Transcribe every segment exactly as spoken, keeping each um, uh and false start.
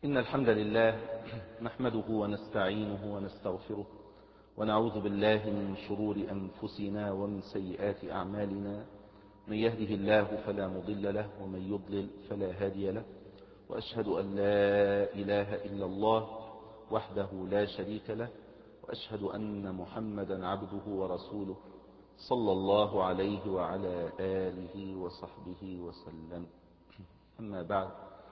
إن الحمد لله نحمده ونستعينه ونستغفره ونعوذ بالله من شرور أنفسنا ومن سيئات أعمالنا. من يهده الله فلا مضل له ومن يضلل فلا هادي له، وأشهد أن لا إله إلا الله وحده لا شريك له، وأشهد أن محمدا عبده ورسوله صلى الله عليه وعلى آله وصحبه وسلم. أما بعد،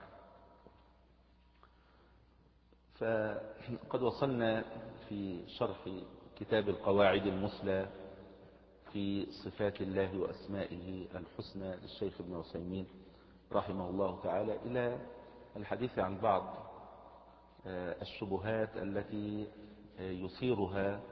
فقد وصلنا في شرح كتاب القواعد المثلى في صفات الله وأسمائه الحسنى للشيخ ابن عثيمين رحمه الله تعالى إلى الحديث عن بعض الشبهات التي يثيرها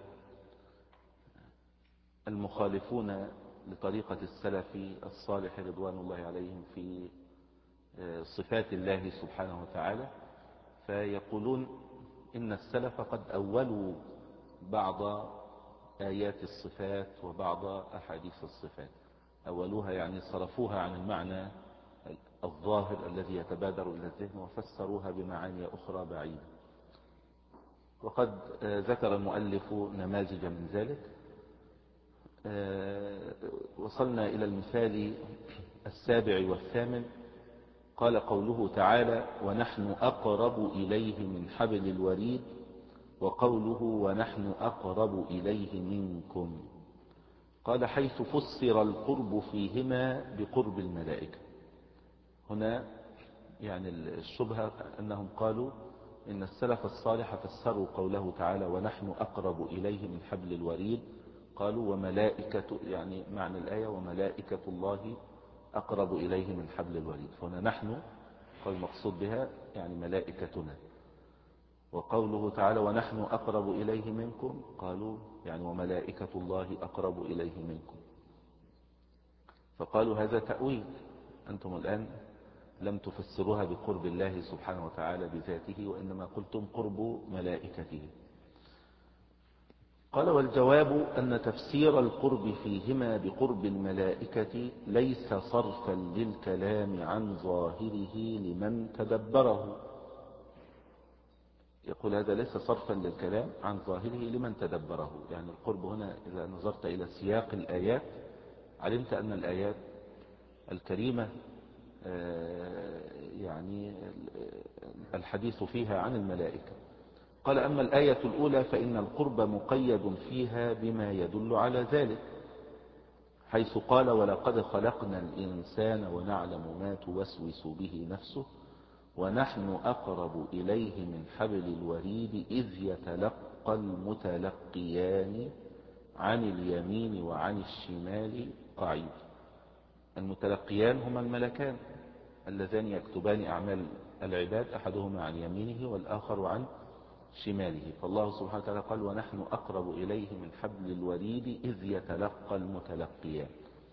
المخالفون لطريقة السلف الصالح رضوان الله عليهم في صفات الله سبحانه وتعالى. فيقولون إن السلف قد أولوا بعض آيات الصفات وبعض أحاديث الصفات، أولوها يعني صرفوها عن المعنى الظاهر الذي يتبادر إلى الذهن وفسروها بمعاني أخرى بعيدة. وقد ذكر المؤلف نماذج من ذلك. وصلنا إلى المثال السابع والثامن، قال قوله تعالى: ونحن أقرب إليه من حبل الوريد، وقوله ونحن أقرب إليه منكم. قال حيث فسر القرب فيهما بقرب الملائكة. هنا يعني الشبهة أنهم قالوا إن السلف الصالح فسروا قوله تعالى ونحن أقرب إليه من حبل الوريد، قالوا وملائكة، يعني معنى الآية وملائكة الله أقرب إليه من حبل الوريد. فهنا نحن قال المقصود بها يعني ملائكتنا، وقوله تعالى ونحن أقرب إليه منكم قالوا يعني وملائكة الله أقرب إليه منكم. فقالوا هذا تأويل، أنتم الآن لم تفسروها بقرب الله سبحانه وتعالى بذاته، وإنما قلتم قرب ملائكته. قال والجواب أن تفسير القرب فيهما بقرب الملائكة ليس صرفا للكلام عن ظاهره لمن تدبره. يقول هذا ليس صرفا للكلام عن ظاهره لمن تدبره، يعني القرب هنا إذا نظرت إلى سياق الآيات علمت أن الآيات الكريمة يعني الحديث فيها عن الملائكة. قال أما الآية الأولى فإن القرب مقيد فيها بما يدل على ذلك، حيث قال ولقد خلقنا الإنسان ونعلم ما توسوس به نفسه ونحن أقرب إليه من حبل الوريد إذ يتلقى المتلقيان عن اليمين وعن الشمال قعيد. المتلقيان هما الملكان اللذان يكتبان أعمال العباد، أحدهما عن يمينه والآخر عن شماله. فالله سبحانه وتعالى قال ونحن أقرب إليه من حبل الوريد إذ يتلقى المتلقيان.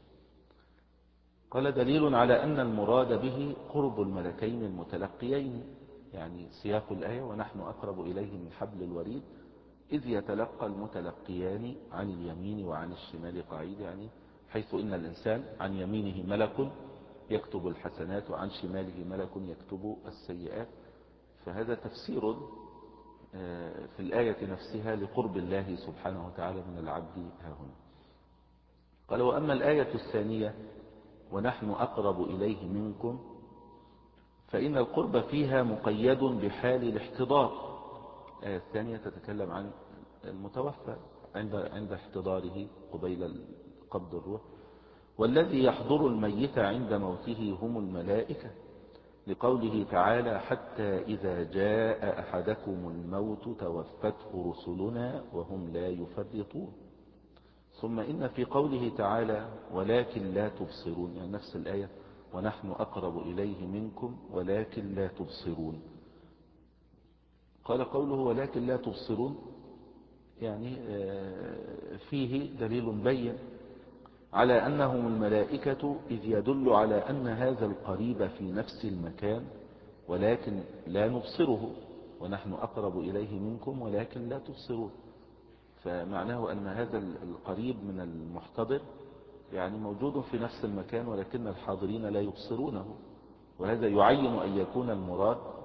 قال دليل على أن المراد به قرب الملكين المتلقيين، يعني سياق الآية ونحن أقرب إليه من حبل الوريد إذ يتلقى المتلقيان عن اليمين وعن الشمال قعيد، يعني حيث إن الإنسان عن يمينه ملك يكتب الحسنات وعن شماله ملك يكتب السيئات. فهذا تفسير في الآية نفسها لقرب الله سبحانه وتعالى من العبد ها هنا. قال وأما الآية الثانية ونحن أقرب إليه منكم فإن القرب فيها مقيد بحال الاحتضار. الآية الثانية تتكلم عن المتوفى عند عند احتضاره قبيل قبض الروح، والذي يحضر الميت عند موته هم الملائكة، لقوله تعالى حتى إذا جاء أحدكم الموت توفته رسلنا وهم لا يفرطون. ثم إن في قوله تعالى ولكن لا تبصرون، يعني نفس الآية ونحن أقرب إليه منكم ولكن لا تبصرون. قال قوله ولكن لا تبصرون يعني فيه دليل بين على أنهم الملائكة، إذ يدل على أن هذا القريب في نفس المكان ولكن لا نبصره، ونحن أقرب إليه منكم ولكن لا تبصرون. فمعناه أن هذا القريب من المحتضر يعني موجود في نفس المكان ولكن الحاضرين لا يبصرونه، وهذا يعين أن يكون المراد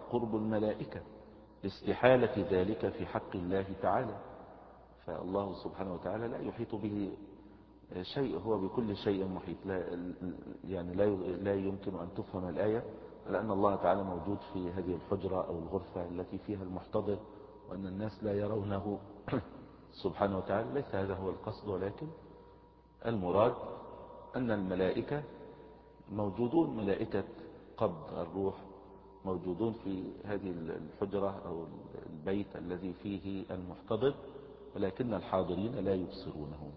قرب الملائكة لاستحالة ذلك في حق الله تعالى. فالله سبحانه وتعالى لا يحيط به شيء، هو بكل شيء محيط. لا يعني لا لا يمكن أن تفهم الآية لأن الله تعالى موجود في هذه الحجرة أو الغرفة التي فيها المحتضر وأن الناس لا يرونه سبحانه وتعالى. ليس هذا هو القصد، ولكن المراد أن الملائكة موجودون، ملائكة قبض الروح موجودون في هذه الحجرة أو البيت الذي فيه المحتضر، ولكن الحاضرين لا يبصرونه.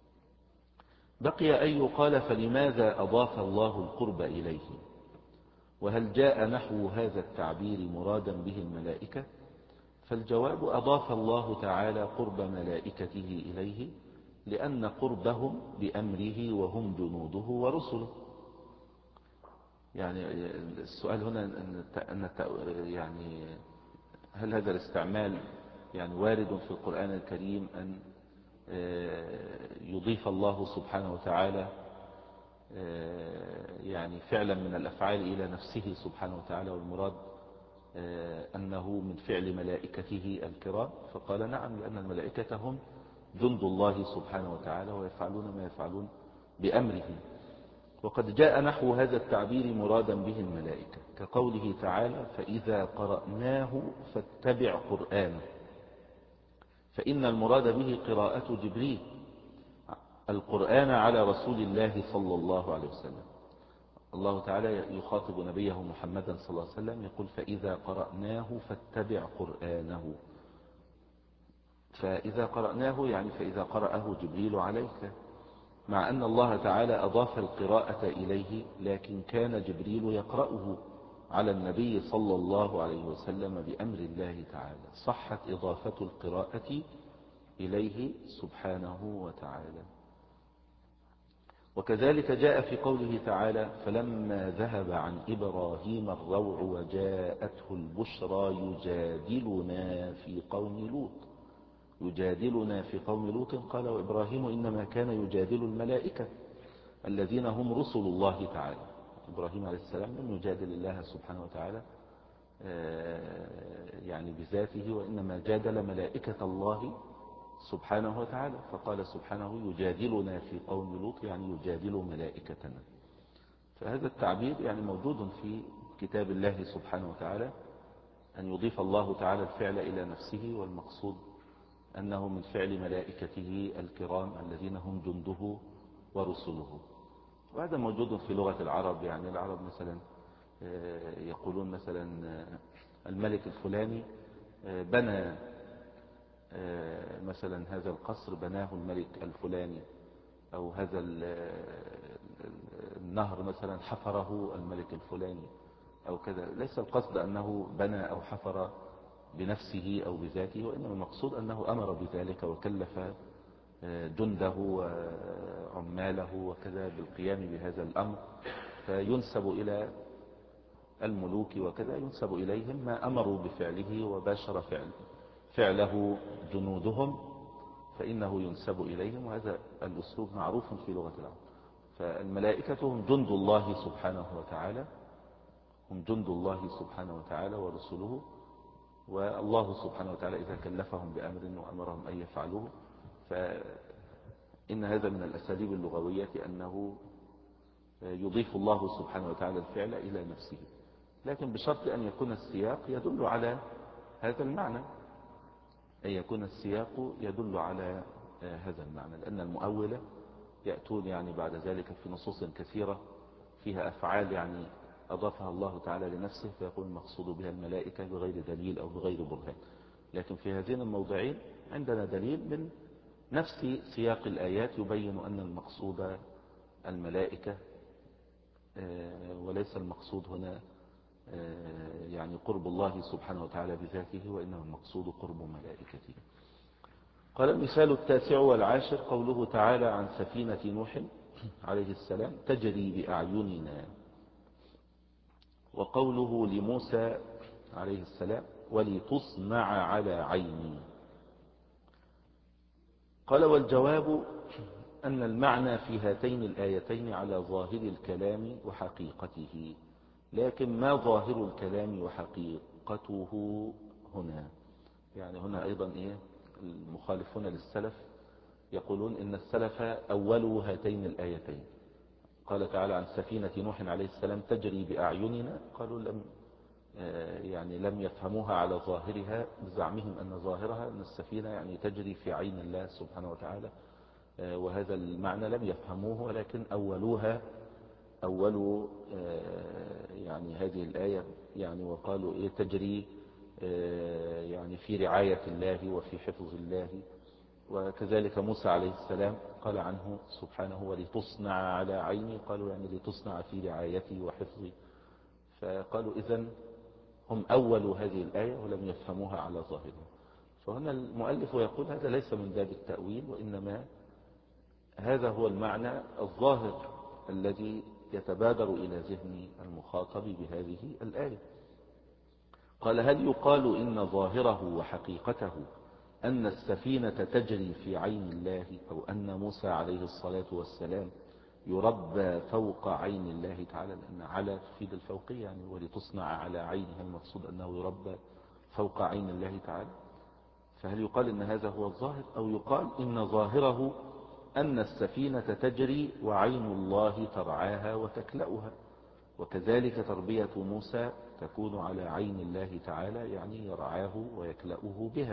بقي أن يقال فلماذا أضاف الله القرب إليه؟ وهل جاء نحو هذا التعبير مرادا به الملائكة؟ فالجواب أضاف الله تعالى قرب ملائكته إليه لأن قربهم بأمره وهم جنوده ورسله. يعني السؤال هنا أن يعني هل هذا الاستعمال يعني وارد في القرآن الكريم أن يضيف الله سبحانه وتعالى يعني فعلا من الأفعال إلى نفسه سبحانه وتعالى، والمراد أنه من فعل ملائكته الكرام؟ فقال نعم، لأن الملائكة هم جند الله سبحانه وتعالى ويفعلون ما يفعلون بأمره. وقد جاء نحو هذا التعبير مرادا به الملائكة كقوله تعالى فإذا قرأناه فاتبع قرآنه، فإن المراد به قراءة جبريل القرآن على رسول الله صلى الله عليه وسلم. الله تعالى يخاطب نبيه محمدا صلى الله عليه وسلم يقول فإذا قرأناه فاتبع قرآنه، فإذا قرأناه يعني فإذا قرأه جبريل عليك، مع أن الله تعالى أضاف القراءة إليه، لكن كان جبريل يقرأه على النبي صلى الله عليه وسلم بأمر الله تعالى، صحت إضافة القراءة إليه سبحانه وتعالى. وكذلك جاء في قوله تعالى فلما ذهب عن إبراهيم الروع وجاءته البشرى يجادلنا في قوم لوط، يجادلنا في قوم لوط قال وإبراهيم إنما كان يجادل الملائكة الذين هم رسل الله تعالى. إبراهيم عليه السلام لم يجادل الله سبحانه وتعالى يعني بذاته، وإنما جادل ملائكة الله سبحانه وتعالى، فقال سبحانه يجادلنا في قوم لوط يعني يجادل ملائكتنا. فهذا التعبير يعني موجود في كتاب الله سبحانه وتعالى، أن يضيف الله تعالى الفعل إلى نفسه، والمقصود أنه من فعل ملائكته الكرام الذين هم جنده ورسله. وهذا موجود في لغة العرب. يعني العرب مثلا يقولون مثلا الملك الفلاني بنى مثلا هذا القصر بناه الملك الفلاني، أو هذا النهر مثلا حفره الملك الفلاني أو كذا. ليس القصد أنه بنى أو حفر بنفسه أو بذاته، وإنما المقصود أنه أمر بذلك وكلف جنده وعماله وكذا بالقيام بهذا الأمر، فينسب إلى الملوك وكذا ينسب إليهم ما أمروا بفعله وباشر فعل فعله جنودهم، فإنه ينسب إليهم، وهذا الأسلوب معروف في لغة العرب. فالملائكة هم جند الله سبحانه وتعالى، هم جند الله سبحانه وتعالى ورسله، والله سبحانه وتعالى إذا كلفهم بأمر وأمرهم أن يفعلوه، فإن هذا من الأساليب اللغوية أنه يضيف الله سبحانه وتعالى الفعل إلى نفسه، لكن بشرط أن يكون السياق يدل على هذا المعنى، أن يكون السياق يدل على هذا المعنى، لأن المؤولة يأتون يعني بعد ذلك في نصوص كثيرة فيها أفعال يعني أضافها الله تعالى لنفسه، فيقول المقصود بها الملائكة بغير دليل أو بغير برهان. لكن في هذين الموضعين عندنا دليل من نفس سياق الآيات يبين أن المقصود الملائكة، وليس المقصود هنا يعني قرب الله سبحانه وتعالى بذاته، وإنما المقصود قرب ملائكته. قال المثال التاسع والعاشر قوله تعالى عن سفينة نوح عليه السلام تجري بأعيننا، وقوله لموسى عليه السلام ولتصنع على عيني. قال والجواب أن المعنى في هاتين الآيتين على ظاهر الكلام وحقيقته، لكن ما ظاهر الكلام وحقيقته حقيقته هنا. يعني هنا أيضا إيه المخالفون للسلف يقولون إن السلف أولوا هاتين الآيتين. قال تعالى عن سفينة نوح عليه السلام تجري بأعيننا، قالوا لم يعني لم يفهموها على ظاهرها بزعمهم أن ظاهرها أن السفينة يعني تجري في عين الله سبحانه وتعالى، وهذا المعنى لم يفهموه، ولكن أولوها أولوا يعني هذه الآية يعني وقالوا إيه تجري يعني في رعاية الله وفي حفظ الله. وكذلك موسى عليه السلام قال عنه سبحانه ولتصنع على عيني، قالوا يعني لتصنع في رعايتي وحفظي. فقالوا إذن هم أولوا هذه الآية ولم يفهموها على ظاهرها. فهنا المؤلف يقول هذا ليس من باب التأويل، وإنما هذا هو المعنى الظاهر الذي يتبادر إلى ذهن المخاطب بهذه الآية. قال هل يقال إن ظاهره وحقيقته أن السفينة تجري في عين الله، أو أن موسى عليه الصلاة والسلام يربى فوق عين الله تعالى، لأن على تفيد الفوقية يعني ولتصنع على عينها، المقصود أنه يربى فوق عين الله تعالى. فهل يقال إن هذا هو الظاهر، أو يقال إن ظاهره أن السفينة تجري وعين الله ترعاها وتكلأها، وكذلك تربية موسى تكون على عين الله تعالى يعني يرعاه ويكلأه بها.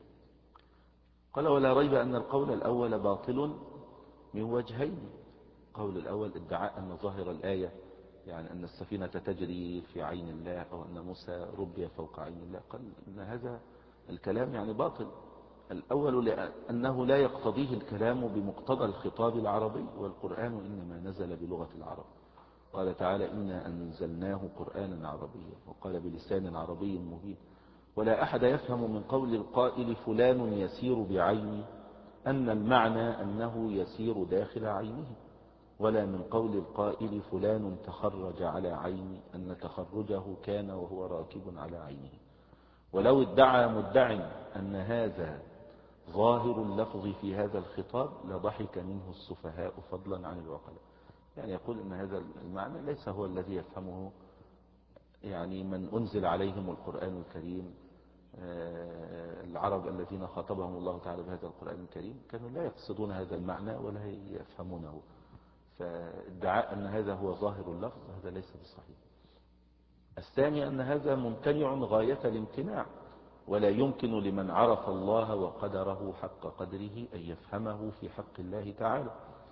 قال ولا ريب أن القول الأول باطل من وجهين. القول الأول ادعاء أن ظاهر الآية يعني أن السفينة تجري في عين الله، أو أن موسى ربي فوق عين الله، قال أن هذا الكلام يعني باطل. الأول لأنه لا يقتضيه الكلام بمقتضى الخطاب العربي، والقرآن إنما نزل بلغة العرب. قال تعالى إنا أنزلناه قرآنا عربيا، وقال بلسان عربي مبين. ولا أحد يفهم من قول القائل فلان يسير بعيني أن المعنى أنه يسير داخل عينه، ولا من قول القائل فلان تخرج على عيني أن تخرجه كان وهو راكب على عينه. ولو ادعى مدع أن هذا ظاهر اللفظ في هذا الخطاب لضحك منه السفهاء فضلا عن العقلاء. يعني يقول أن هذا المعنى ليس هو الذي يفهمه يعني من أنزل عليهم القرآن الكريم. العرب الذين خاطبهم الله تعالى بهذا القرآن الكريم كانوا لا يقصدون هذا المعنى ولا يفهمونه، فادعاء أن هذا هو ظاهر اللفظ هذا ليس بصحيح. الثاني أن هذا ممتنع غاية الامتناع، ولا يمكن لمن عرف الله وقدره حق قدره أن يفهمه في حق الله تعالى،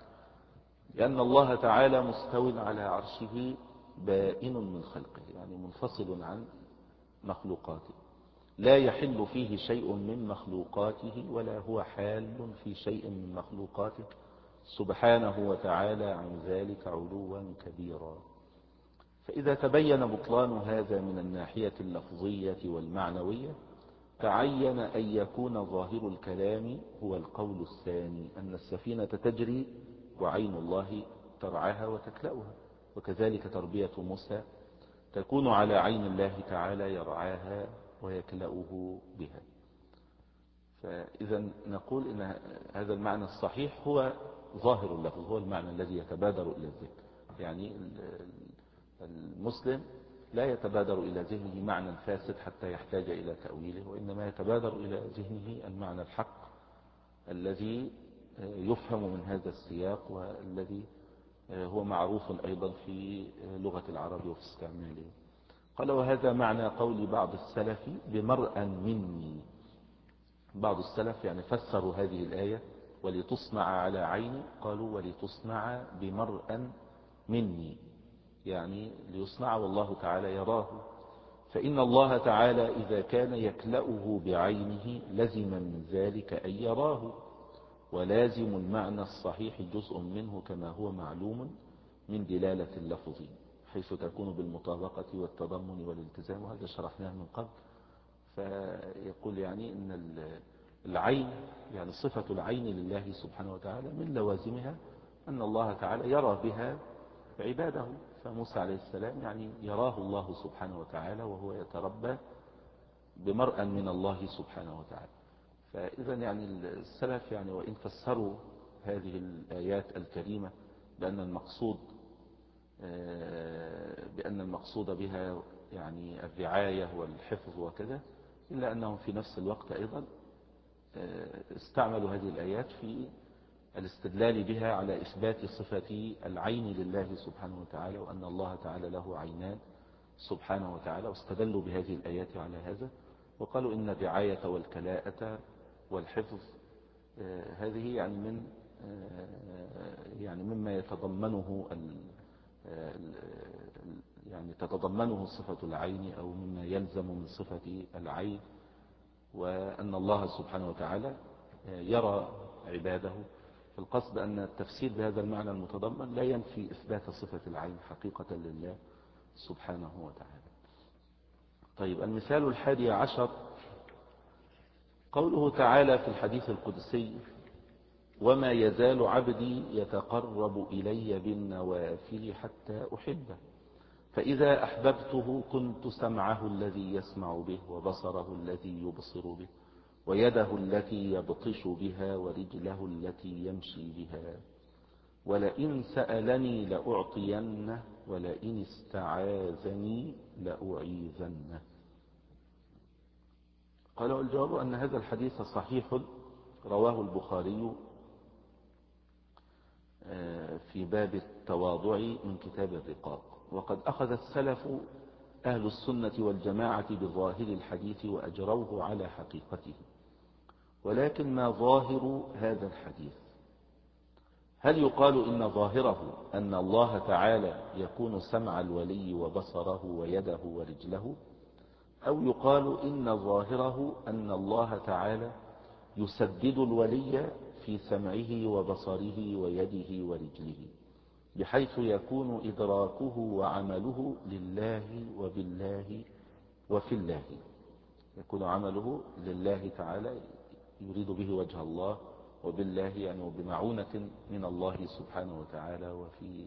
لأن الله تعالى مستو على عرشه بائن من خلقه، يعني منفصل عن مخلوقاته، لا يحل فيه شيء من مخلوقاته ولا هو حال في شيء من مخلوقاته سبحانه وتعالى عن ذلك علوا كبيرا. فإذا تبين بطلان هذا من الناحية اللفظية والمعنوية تعين أن يكون ظاهر الكلام هو القول الثاني، أن السفينة تجري وعين الله ترعاها وتكلأها، وكذلك تربية موسى تكون على عين الله تعالى يرعاها ويكلأه بها. فإذا نقول إن هذا المعنى الصحيح هو ظاهر اللفظ، هو المعنى الذي يتبادر إلى الذهن. يعني المسلم لا يتبادر إلى ذهنه معنى فاسد حتى يحتاج إلى تأويله، وإنما يتبادر إلى ذهنه المعنى الحق الذي يفهم من هذا السياق، والذي هو معروف أيضا في لغة العرب وفي استعماله. قال وهذا معنى قول بعض السلف بمرأى مني. بعض السلف يعني فسروا هذه الآية ولتصنع على عيني، قالوا ولتصنع بمرأى مني، يعني ليصنع والله تعالى يراه. فإن الله تعالى إذا كان يكلأه بعينه لزم من ذلك أن يراه، ولازم المعنى الصحيح جزء منه كما هو معلوم من دلالة اللفظ، حيث تكون بالمطابقة والتضمن والالتزام، وهذا شرحناه من قبل. فيقول يعني إن العين يعني صفة العين لله سبحانه وتعالى من لوازمها أن الله تعالى يرى بها عباده. فموسى عليه السلام يعني يراه الله سبحانه وتعالى وهو يتربى بمرأى من الله سبحانه وتعالى. فإذا يعني السلف يعني وإن فسروا هذه الآيات الكريمة بأن المقصود بأن المقصود بها يعني الرعاية والحفظ وكذا، إلا أنهم في نفس الوقت أيضا استعملوا هذه الآيات في الاستدلال بها على إثبات صفة العين لله سبحانه وتعالى، وأن الله تعالى له عينان سبحانه وتعالى، واستدلوا بهذه الآيات على هذا، وقالوا إن الرعاية والكلاءة والحفظ هذه يعني من يعني مما يتضمنه يعني تتضمنه صفة العين، أو مما يلزم من صفة العين، وأن الله سبحانه وتعالى يرى عباده. فالقصد أن التفسير بهذا المعنى المتضمن لا ينفي إثبات صفة العين حقيقة لله سبحانه وتعالى. طيب، المثال الحادي عشر قوله تعالى في الحديث القدسي: وما يزال عبدي يتقرب إلي بالنوافل حتى أحبه، فإذا أحببته كنت سمعه الذي يسمع به، وبصره الذي يبصر به، ويده التي يبطش بها، ورجله التي يمشي بها، ولئن سألني لأعطينه، ولئن استعاذني لأعيذنه. قالوا الجواب أن هذا الحديث صحيح، رواه البخاري في باب التواضع من كتاب الرقاق. وقد أخذ السلف أهل السنة والجماعة بظاهر الحديث وأجروه على حقيقته، ولكن ما ظاهر هذا الحديث؟ هل يقال إن ظاهره أن الله تعالى يكون سمع الولي وبصره ويده ورجله، أو يقال إن ظاهره أن الله تعالى يسدد الولي في سمعه وبصره ويده ورجله، بحيث يكون إدراكه وعمله لله وبالله وفي الله، يكون عمله لله تعالى يريد به وجه الله، وبالله يعني بمعونة من الله سبحانه وتعالى، وفي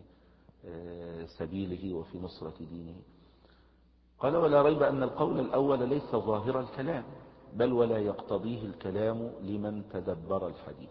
سبيله وفي نصرة دينه. قال: ولا ريب أن القول الأول ليس ظاهر الكلام، بل ولا يقتضيه الكلام لمن تدبر الحديث.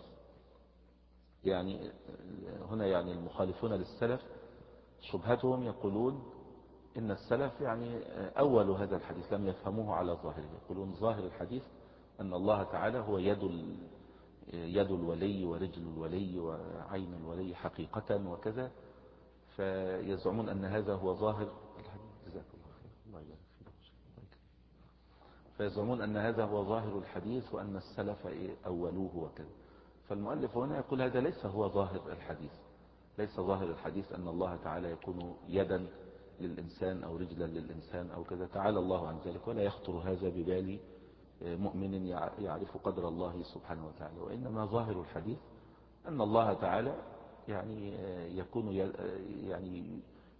يعني هنا يعني المخالفون للسلف شبهتهم يقولون إن السلف يعني أول هذا الحديث لم يفهموه على ظاهره، يقولون ظاهر الحديث أن الله تعالى هو يد يد الولي ورجل الولي وعين الولي حقيقة وكذا، فيزعمون أن هذا هو ظاهر الحديث. جزاك الله خير، الله يبارك فيك. فيزعمون أن هذا هو ظاهر الحديث، وأن السلف أولوه وكذا. فالمؤلف هنا يقول هذا ليس هو ظاهر الحديث، ليس ظاهر الحديث أن الله تعالى يكون يدا للإنسان أو رجلا للإنسان أو كذا، تعالى الله عن ذلك، ولا يخطر هذا ببال مؤمن يعرف قدر الله سبحانه وتعالى. وإنما ظاهر الحديث أن الله تعالى يعني يكون يعني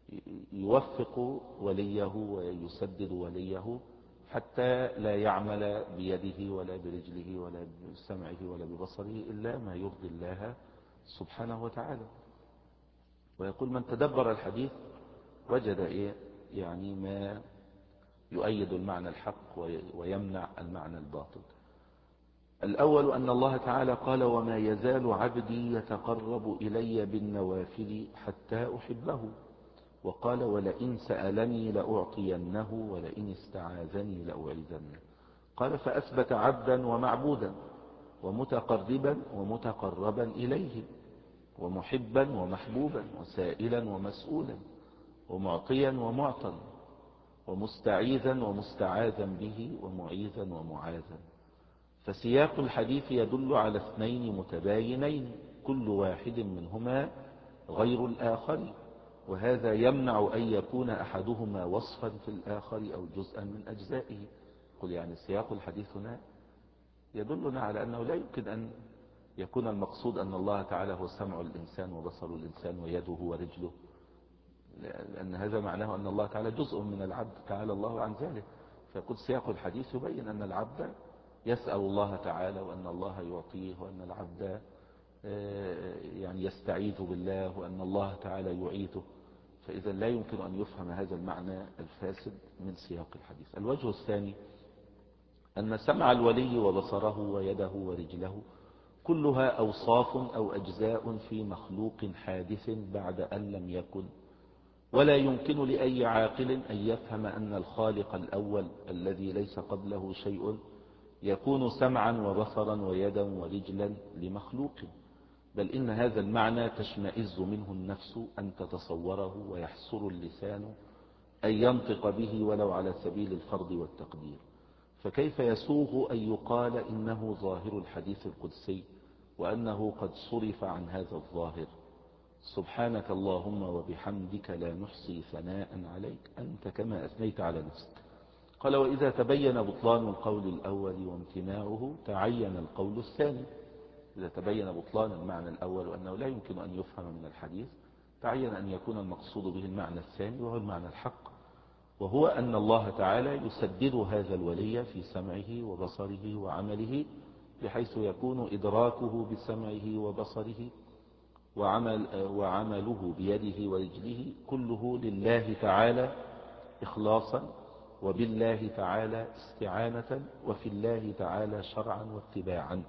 يوفق وليه ويسدد وليه حتى لا يعمل بيده ولا برجله ولا بسمعه ولا ببصره إلا ما يرضي الله سبحانه وتعالى. ويقول: من تدبر الحديث وجد إيه يعني ما يؤيد المعنى الحق ويمنع المعنى الباطل. الأول أن الله تعالى قال: وما يزال عبدي يتقرب إلي بالنوافل حتى أحبه، وقال: ولئن سألني لأعطينه، ولئن استعاذني لأعيذنه. قال: فأثبت عبدا ومعبودا، ومتقربا ومتقربا إليه، ومحبا ومحبوبا، وسائلا ومسؤولا، ومعطيا ومعطا، ومستعيذا ومستعاذا به، ومعيذا ومعاذا. فسياق الحديث يدل على اثنين متباينين كل واحد منهما غير الآخر، وهذا يمنع أن يكون أحدهما وصفا في الآخر أو جزءا من أجزائه. قل يعني سياق الحديث هنا يدلنا على أنه لا يمكن أن يكون المقصود أن الله تعالى هو سمع الإنسان وبصر الإنسان ويده ورجله، لأن هذا معناه أن الله تعالى جزء من العبد، تعالى الله عن ذلك. فيقول سياق الحديث يبين أن العبد يسأل الله تعالى، وأن الله يعطيه، وأن العبد يعني يستعيذ بالله، وأن الله تعالى يعيده. فإذا لا يمكن أن يفهم هذا المعنى الفاسد من سياق الحديث. الوجه الثاني أن سمع الولي وبصره ويده ورجله كلها أوصاف أو أجزاء في مخلوق حادث بعد أن لم يكن، ولا يمكن لأي عاقل أن يفهم أن الخالق الأول الذي ليس قبله شيء يكون سمعا وبصرا ويدا ورجلا لمخلوق، بل إن هذا المعنى تشمئز منه النفس أن تتصوره، ويحسر اللسان أن ينطق به ولو على سبيل الفرض والتقدير. فكيف يسوغ أن يقال إنه ظاهر الحديث القدسي وأنه قد صرف عن هذا الظاهر؟ سبحانك اللهم وبحمدك لا نحصي ثناء عليك أنت كما أثنيت على نفسك. قال: وإذا تبين بطلان القول الأول وامتناعه تعين القول الثاني. إذا تبين بطلان المعنى الأول وأنه لا يمكن أن يفهم من الحديث، تعين أن يكون المقصود به المعنى الثاني وهو المعنى الحق، وهو أن الله تعالى يسدد هذا الولي في سمعه وبصره وعمله، بحيث يكون إدراكه بسمعه وبصره وعمل وعمله بيده ورجله كله لله تعالى إخلاصا، وبالله تعالى استعانة، وفي الله تعالى شرعا واتباعا.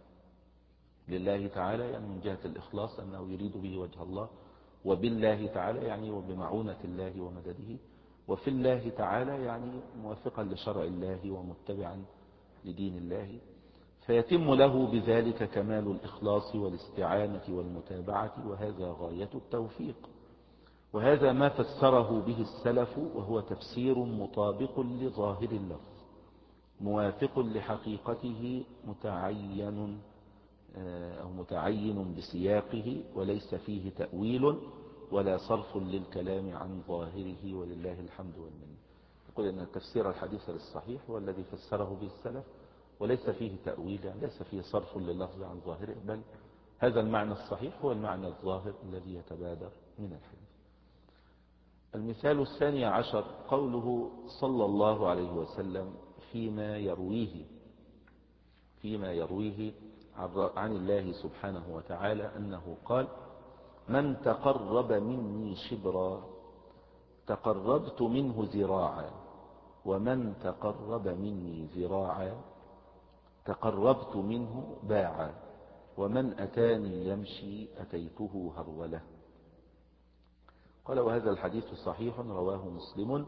لله تعالى يعني من جهة الإخلاص أنه يريد به وجه الله، وبالله تعالى يعني وبمعونة الله ومدده، وفي الله تعالى يعني موافقا لشرع الله ومتبعا لدين الله، فيتم له بذلك كمال الإخلاص والاستعانة والمتابعة، وهذا غاية التوفيق. وهذا ما فسره به السلف، وهو تفسير مطابق لظاهر اللفظ موافق لحقيقته متعين أو متعين بسياقه، وليس فيه تأويل ولا صرف للكلام عن ظاهره، ولله الحمد والمنة. يقول أن تفسير الحديث للصحيح هو الذي فسره به السلف، وليس فيه تأويل، يعني ليس فيه صرف لللفظ عن ظاهره، بل هذا المعنى الصحيح هو المعنى الظاهر الذي يتبادر من الحديث. المثال الثاني عشر قوله صلى الله عليه وسلم فيما يرويه فيما يرويه عن الله سبحانه وتعالى أنه قال: من تقرب مني شبرا تقربت منه ذراعا، ومن تقرب مني ذراعا تقربت منه باعا، ومن أتاني يمشي أتيته هرولة. قال: وهذا الحديث صحيح رواه مسلم،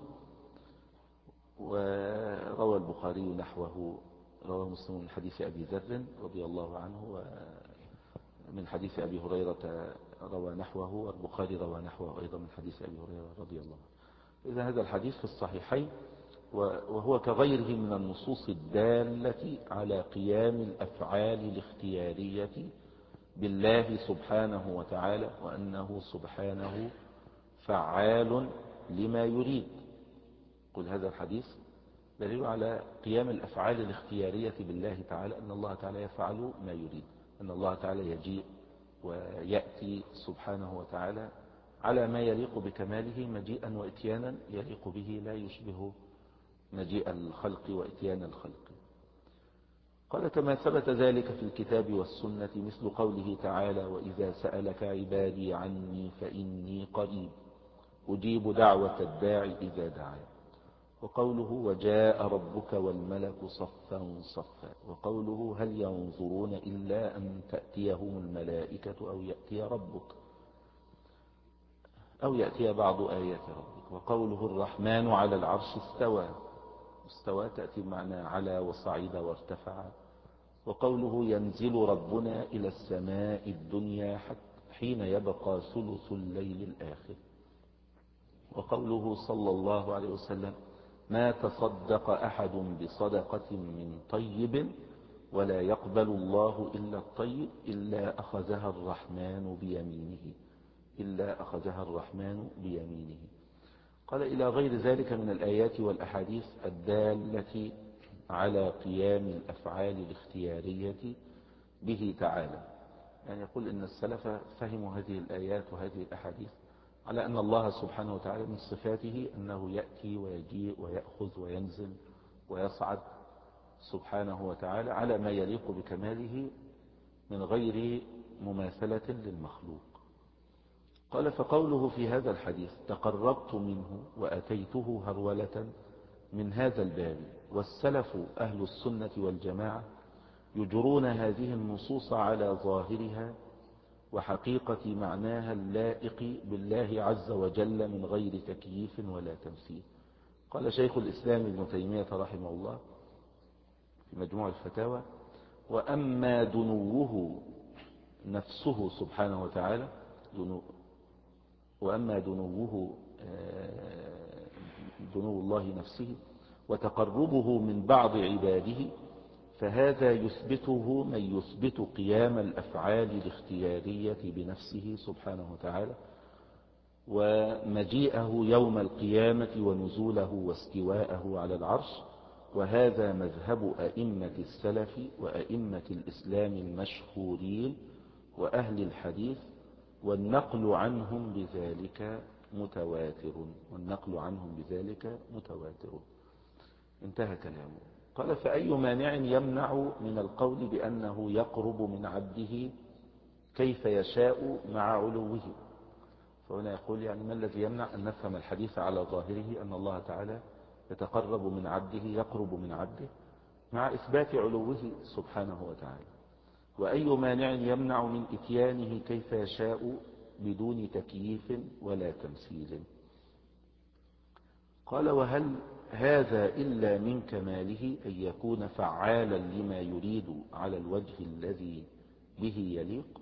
وروى البخاري نحوه، رواه مسلم من حديث أبي ذر رضي الله عنه، ومن حديث أبي هريرة روى نحوه، والبخاري روى نحوه أيضا من حديث أبي هريرة رضي الله عنه. إذا هذا الحديث في الصحيحين، وهو كغيره من النصوص الدالة على قيام الأفعال الاختيارية بالله سبحانه وتعالى، وأنه سبحانه فعال لما يريد. قل هذا الحديث دليل على قيام الأفعال الاختيارية بالله تعالى، أن الله تعالى يفعل ما يريد، أن الله تعالى يجيء ويأتي سبحانه وتعالى على ما يليق بكماله مجيئا وإتيانا يليق به، لا يشبه مجيء الخلق وإتيان الخلق. قال: كما ثبت ذلك في الكتاب والسنة، مثل قوله تعالى: وإذا سألك عبادي عني فإني قريب أجيب دعوة الداعي إذا دعان. وقوله: وجاء ربك والملك صفا صفا. وقوله: هل ينظرون إلا أن تأتيهم الملائكة أو يأتي ربك أو يأتي بعض آيات ربك. وقوله: الرحمن على العرش استوى. استوى تأتي بمعنى على وصعد وارتفع. وقوله: ينزل ربنا إلى السماء الدنيا حين يبقى ثلث الليل الآخر. وقوله صلى الله عليه وسلم: ما تصدق أحد بصدقة من طيب ولا يقبل الله إلا الطيب إلا أخذها الرحمن بيمينه إلا أخذها الرحمن بيمينه. قال: إلى غير ذلك من الآيات والأحاديث الدالة على قيام الأفعال الاختيارية به تعالى. يعني يقول إن السلف فهموا هذه الآيات وهذه الأحاديث على أن الله سبحانه وتعالى من صفاته أنه يأتي ويجيء ويأخذ وينزل ويصعد سبحانه وتعالى على ما يليق بكماله من غير مماثلة للمخلوق. قال: فقوله في هذا الحديث تقربت منه وأتيته هرولة من هذا الباب. والسلف أهل السنة والجماعة يجرون هذه النصوص على ظاهرها وحقيقة معناها اللائق بالله عز وجل من غير تكييف ولا تمثيل. قال شيخ الإسلام ابن تيمية رحمه الله في مجموع الفتاوى: وأما دنوه نفسه سبحانه وتعالى دنو وأما دنوه دنو الله نفسه وتقربه من بعض عباده فهذا يثبته من يثبت قيام الأفعال الاختيارية بنفسه سبحانه وتعالى، ومجيئه يوم القيامة ونزوله واستواءه على العرش. وهذا مذهب أئمة السلف وأئمة الإسلام المشهورين وأهل الحديث، والنقل عنهم بذلك متواتر والنقل عنهم بذلك متواتر. انتهى كلامه. قال: فأي مانع يمنع من القول بأنه يقرب من عبده كيف يشاء مع علوه؟ فهنا يقول يعني ما الذي يمنع أن نفهم الحديث على ظاهره أن الله تعالى يتقرب من عبده يقرب من عبده مع إثبات علوه سبحانه وتعالى. وأي مانع يمنع من إتيانه كيف يشاء بدون تكييف ولا تمثيل؟ قال: وهل هذا إلا من كماله أن يكون فعالا لما يريد على الوجه الذي به يليق؟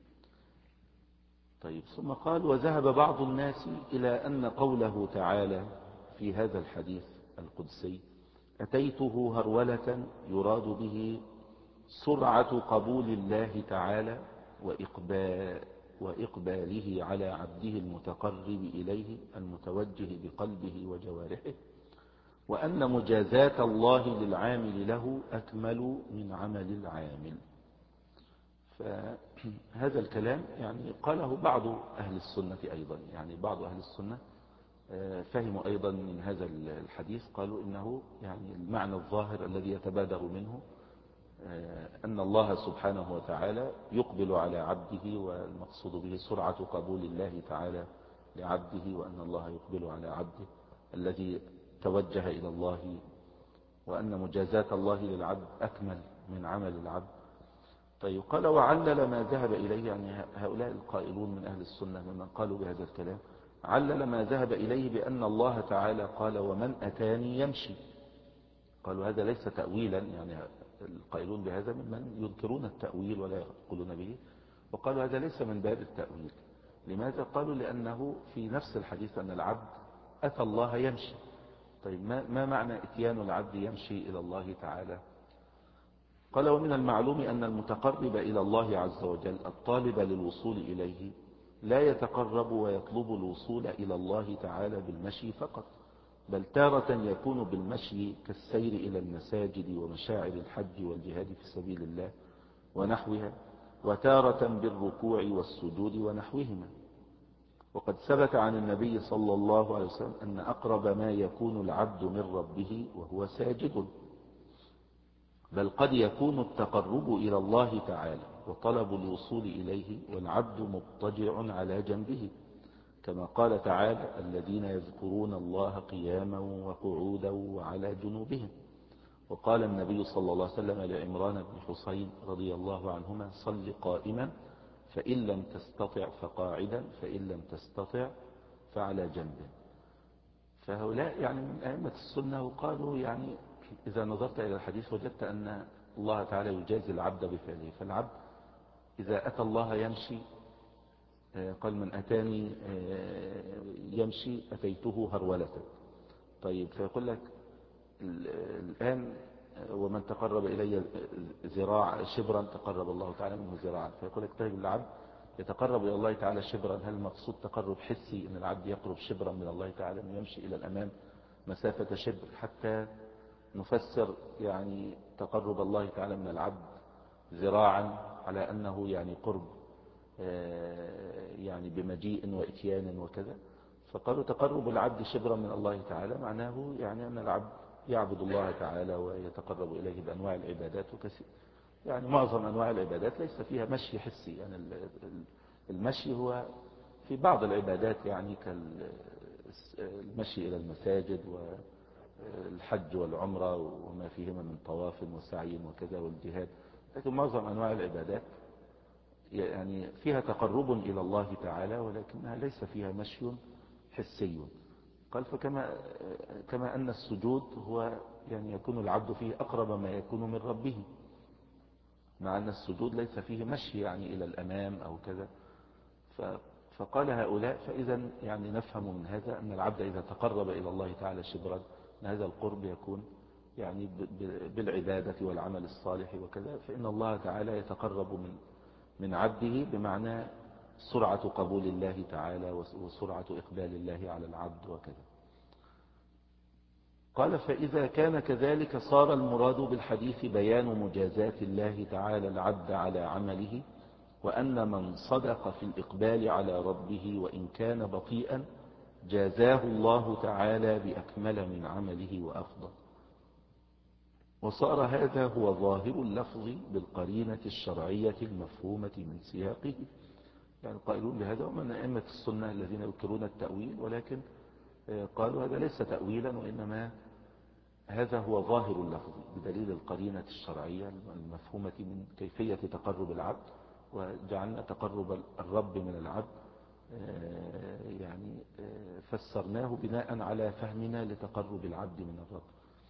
طيب، ثم قال: وذهب بعض الناس إلى أن قوله تعالى في هذا الحديث القدسي أتيته هرولة يراد به سرعة قبول الله تعالى وإقبال وإقباله على عبده المتقرب إليه المتوجه بقلبه وجوارحه، وأن مجازاة الله للعامل له أكمل من عمل العامل. فهذا الكلام يعني قاله بعض أهل السنة أيضا، يعني بعض أهل السنة فهموا أيضا من هذا الحديث، قالوا إنه يعني المعنى الظاهر الذي يتبادر منه أن الله سبحانه وتعالى يقبل على عبده، والمقصود به سرعة قبول الله تعالى لعبده، وأن الله يقبل على عبده الذي توجه إلى الله، وأن مجازاة الله للعبد أكمل من عمل العبد. طيب، قال: وعلل ما ذهب إليه، يعني هؤلاء القائلون من أهل السنة ممن قالوا بهذا الكلام، علل ما ذهب إليه بأن الله تعالى قال: ومن أتاني يمشي. قالوا هذا ليس تأويلا، يعني القائلون بهذا ممن ينكرون التأويل ولا يقولون به، وقالوا هذا ليس من باب التأويل. لماذا؟ قالوا لأنه في نفس الحديث أن العبد أتى الله يمشي. طيب، ما, ما معنى اتيان العبد يمشي إلى الله تعالى؟ قال: ومن المعلوم أن المتقرب إلى الله عز وجل الطالب للوصول إليه لا يتقرب ويطلب الوصول إلى الله تعالى بالمشي فقط، بل تارة يكون بالمشي كالسير إلى المساجد ومشاعر الحج والجهاد في سبيل الله ونحوها، وتارة بالركوع والسجود ونحوهما. وقد ثبت عن النبي صلى الله عليه وسلم أن أقرب ما يكون العبد من ربه وهو ساجد، بل قد يكون التقرب إلى الله تعالى وطلب الوصول إليه والعبد مضطجع على جنبه، كما قال تعالى: الذين يذكرون الله قياما وقعودا وعلى جنوبهم. وقال النبي صلى الله عليه وسلم لعمران بن حسين رضي الله عنهما: صل قائما فإن لم تستطع فقاعدا فإن لم تستطع فعلى جنب. فهؤلاء يعني من أئمة السنة، وقالوا يعني إذا نظرت إلى الحديث وجدت أن الله تعالى يجازي العبد بفعله، فالعبد إذا أتى الله يمشي، قال: من أتاني يمشي أتيته هرولة. طيب، فيقول لك الآن: ومن تقرب إلي ذراع شبرا تقرب الله تعالى منه ذراعا. فيقول لك: طيب، العبد يتقرب إلى الله تعالى شبرا، هل المقصود تقرب حسي أن العبد يقرب شبرا من الله تعالى، أن يمشي إلى الأمام مسافة شبر، حتى نفسر يعني تقرب الله تعالى من العبد ذراعا على أنه يعني قرب يعني بمجيء وإتيان وكذا؟ فقالوا تقرب العبد شبرا من الله تعالى معناه يعني أن العبد يعبد الله تعالى ويتقرب إليه بأنواع العبادات، وكثير يعني معظم أنواع العبادات ليس فيها مشي حسي، يعني المشي هو في بعض العبادات، يعني كالمشي إلى المساجد والحج والعمرة وما فيهما من طواف وسعي وكذا والجهاد، لكن معظم أنواع العبادات يعني فيها تقرب إلى الله تعالى، ولكنها ليس فيها مشي حسي. قال فكما كما أن السجود هو يعني يكون العبد فيه أقرب ما يكون من ربه، مع أن السجود ليس فيه مشي يعني إلى الأمام أو كذا. فقال هؤلاء فإذا يعني نفهم من هذا أن العبد إذا تقرب إلى الله تعالى شبرا أن هذا القرب يكون يعني بالعبادة والعمل الصالح وكذا، فإن الله تعالى يتقرب من من عبده بمعنى سرعة قبول الله تعالى وسرعة إقبال الله على العبد وكذا. قال فإذا كان كذلك صار المراد بالحديث بيان مجازات الله تعالى العبد على عمله، وأن من صدق في الإقبال على ربه وإن كان بطيئا جازاه الله تعالى بأكمل من عمله وأفضل. وصار هذا هو ظاهر اللفظ بالقرينة الشرعية المفهومة من سياقه. يعني قائلون بهذا ومن أئمة السنة الذين يذكرون التأويل، ولكن قالوا هذا ليس تأويلا، وإنما هذا هو ظاهر اللفظ بدليل القرينة الشرعية المفهومة من كيفية تقرب العبد، وجعلنا تقرب الرب من العبد يعني فسرناه بناء على فهمنا لتقرب العبد من الرب.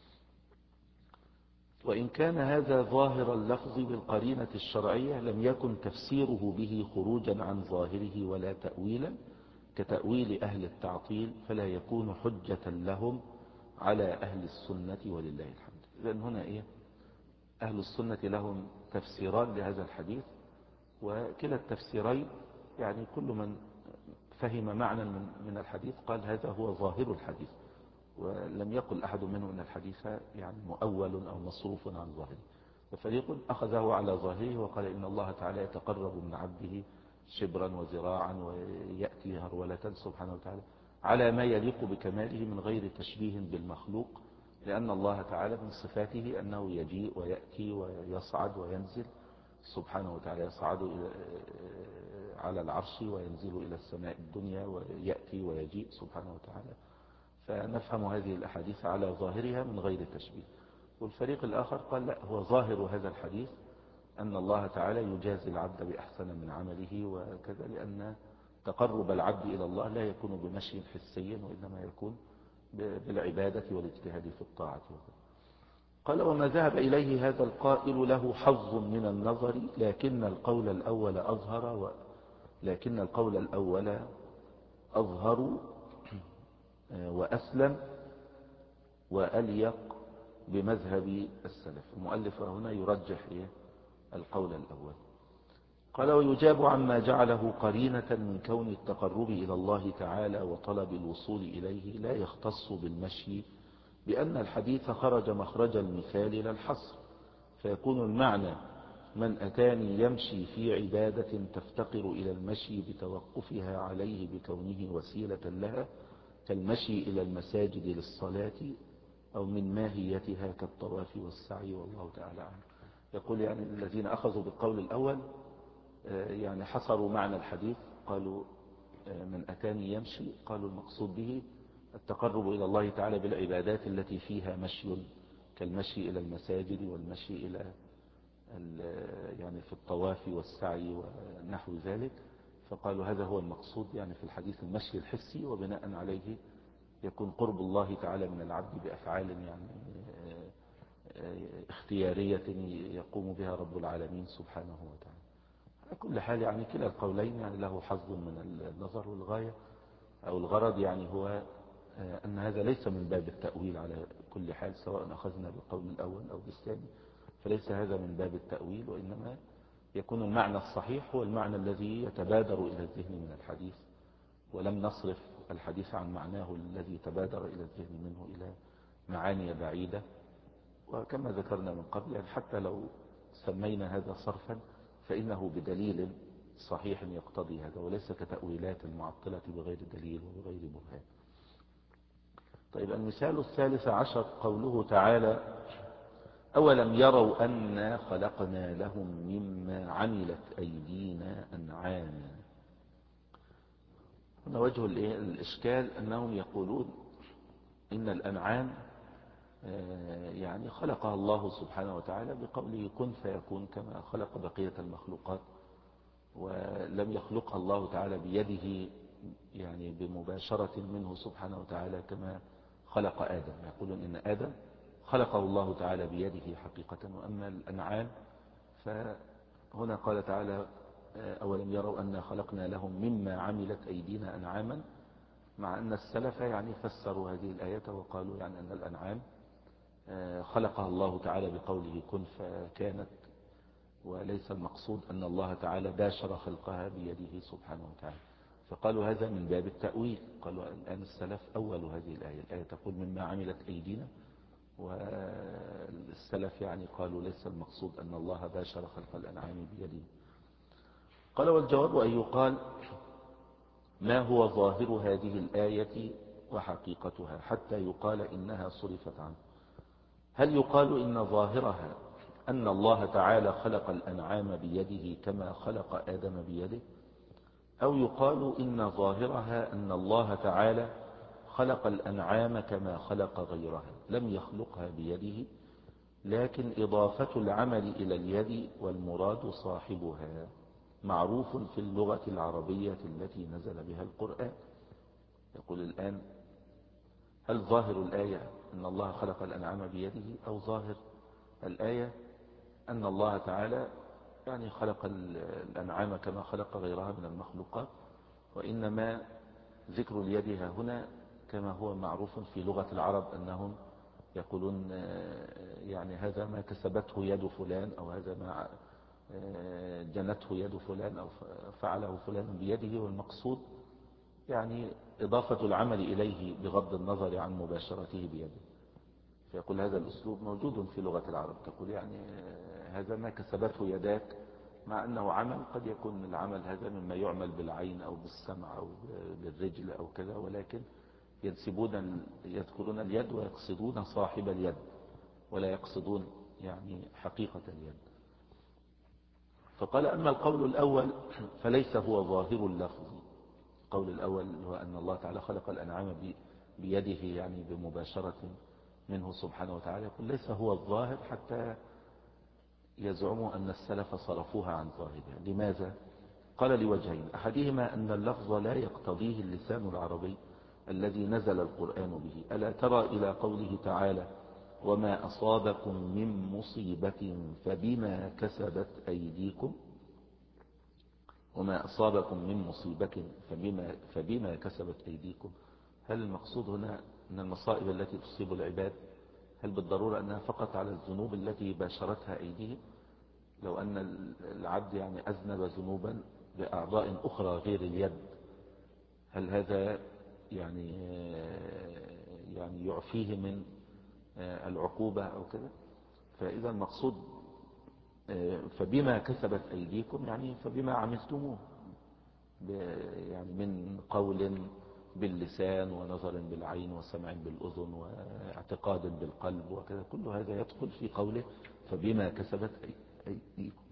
وإن كان هذا ظاهر اللفظ بالقرينة الشرعية لم يكن تفسيره به خروجا عن ظاهره ولا تأويلا كتأويل أهل التعطيل، فلا يكون حجة لهم على أهل السنة ولله الحمد. لأن هنا إيه؟ أهل السنة لهم تفسيران لهذا الحديث، وكلا التفسيرين يعني كل من فهم معنى من الحديث قال هذا هو ظاهر الحديث، ولم يقل أحد منهم أن الحديث يعني مؤول أو مصروف عن ظاهره. ففريق أخذه على ظاهره وقال إن الله تعالى يتقرب من عبده شبرا وذراعا ويأتي هرولة سبحانه وتعالى على ما يليق بكماله من غير تشبيه بالمخلوق، لأن الله تعالى من صفاته أنه يجيء ويأتي ويصعد وينزل سبحانه وتعالى، يصعد على العرش وينزل إلى السماء الدنيا ويأتي ويجيء سبحانه وتعالى. فنفهم هذه الأحاديث على ظاهرها من غير تشبيه. والفريق الآخر قال لا، هو ظاهر هذا الحديث أن الله تعالى يجازي العبد بأحسن من عمله وكذا، لأن تقرب العبد إلى الله لا يكون بمشي حسي، وإنما يكون بالعبادة والاجتهاد في الطاعة. قال وما ذهب إليه هذا القائل له حظ من النظر، لكن القول الأول أظهر و... لكن القول الأول أظهر وأسلم وأليق بمذهب السلف. المؤلف هنا يرجح إيه؟ القول الأول. قال ويجاب عما جعله قرينة من كون التقرب إلى الله تعالى وطلب الوصول إليه لا يختص بالمشي، بأن الحديث خرج مخرج المثال لا الحصر، فيكون المعنى من أتاني يمشي في عبادة تفتقر إلى المشي بتوقفها عليه بكونه وسيلة لها، كالمشي إلى المساجد للصلاة أو من ماهيتها كالطواف والسعي، والله تعالى عنه. يقول يعني الذين أخذوا بالقول الأول يعني حصروا معنى الحديث، قالوا من أتاني يمشي، قالوا المقصود به التقرب إلى الله تعالى بالعبادات التي فيها مشي، كالمشي إلى المساجد والمشي إلى يعني في الطواف والسعي ونحو ذلك. فقالوا هذا هو المقصود يعني في الحديث المشي الحسي، وبناء عليه يكون قرب الله تعالى من العبد بأفعال يعني اختيارية يقوم بها رب العالمين سبحانه وتعالى. على كل حال يعني كلا القولين يعني له حظ من النظر، والغاية أو الغرض يعني هو أن هذا ليس من باب التأويل على كل حال، سواء أخذنا بالقول الأول أو بالثاني، فليس هذا من باب التأويل، وإنما يكون المعنى الصحيح هو المعنى الذي يتبادر إلى الذهن من الحديث، ولم نصرف الحديث عن معناه الذي تبادر إلى الذهن منه إلى معاني بعيدة. وكما ذكرنا من قبل يعني حتى لو سمينا هذا صرفا فإنه بدليل صحيح يقتضي هذا، وليس كتأويلات المعطلة بغير دليل وبغير برهان. طيب المثال الثالث عشر قوله تعالى أولم يروا أنا خلقنا لهم مما عملت أيدينا أنعاما. هنا وجه الإشكال أنهم يقولون إن الأنعام يعني خلقها الله سبحانه وتعالى بقوله كن فيكون، كما خلق بقية المخلوقات ولم يخلقها الله تعالى بيده يعني بمباشرة منه سبحانه وتعالى كما خلق آدم. يقولون إن آدم خلقه الله تعالى بيده حقيقة، وأما الأنعام فهنا قال تعالى أولم يروا أنا خلقنا لهم مما عملت أيدينا أنعاما، مع أن السلف يعني فسروا هذه الآية وقالوا يعني أن الأنعام خلقها الله تعالى بقوله كن فكانت، وليس المقصود أن الله تعالى باشر خلقها بيده سبحانه وتعالى. فقالوا هذا من باب التأويل. قالوا الآن السلف أولوا هذه الآية، الآية تقول مما عملت أيدينا، والسلف يعني قالوا ليس المقصود أن الله باشر خلق الأنعام بيده. قال والجواب أن يقال ما هو ظاهر هذه الآية وحقيقتها حتى يقال إنها صرفت عنه؟ هل يقال إن ظاهرها أن الله تعالى خلق الأنعام بيده كما خلق آدم بيده، أو يقال إن ظاهرها أن الله تعالى خلق الأنعام كما خلق غيرها لم يخلقها بيده، لكن إضافة العمل إلى اليد والمراد صاحبها معروف في اللغة العربية التي نزل بها القرآن. يقول الآن هل ظاهر الآية أن الله خلق الأنعام بيده، أو ظاهر الآية أن الله تعالى يعني خلق الأنعام كما خلق غيرها من المخلوقات، وإنما ذكر اليد هنا كما هو معروف في لغة العرب أنهم يقولون يعني هذا ما كسبته يد فلان، أو هذا ما جنته يد فلان، أو فعله فلان بيده، والمقصود يعني إضافة العمل إليه بغض النظر عن مباشرته بيده. فيقول هذا الأسلوب موجود في لغة العرب، تقول يعني هذا ما كسبته يداك، مع أنه عمل قد يكون العمل هذا مما يعمل بالعين أو بالسمع أو بالرجل أو كذا، ولكن ينسبون يذكرون اليد ويقصدون صاحب اليد ولا يقصدون يعني حقيقة اليد. فقال أما القول الأول فليس هو ظاهر اللفظ. القول الأول هو أن الله تعالى خلق الأنعام بيده يعني بمباشرة منه سبحانه وتعالى، يقول ليس هو الظاهر حتى يزعموا أن السلف صرفوها عن ظاهرها. لماذا؟ قال لوجهين، أحدهما أن اللفظ لا يقتضيه اللسان العربي الذي نزل القرآن به. ألا ترى إلى قوله تعالى وما أصابكم من مصيبة فبما كسبت أيديكم، وما أصابكم من مصيبة فبما, فبما كسبت أيديكم. هل المقصود هنا أن المصائب التي تصيب العباد هل بالضرورة أنها فقط على الذنوب التي باشرتها أيديهم؟ لو أن العبد يعني أذنب ذنوبا بأعضاء أخرى غير اليد، هل هذا يعني يعني يعفيه من العقوبة أو كذا؟ فإذا المقصود فبما كسبت أيديكم يعني فبما عملتموه يعني من قول باللسان ونظر بالعين وسمع بالأذن واعتقاد بالقلب وكذا، كل هذا يدخل في قوله فبما كسبت أيديكم،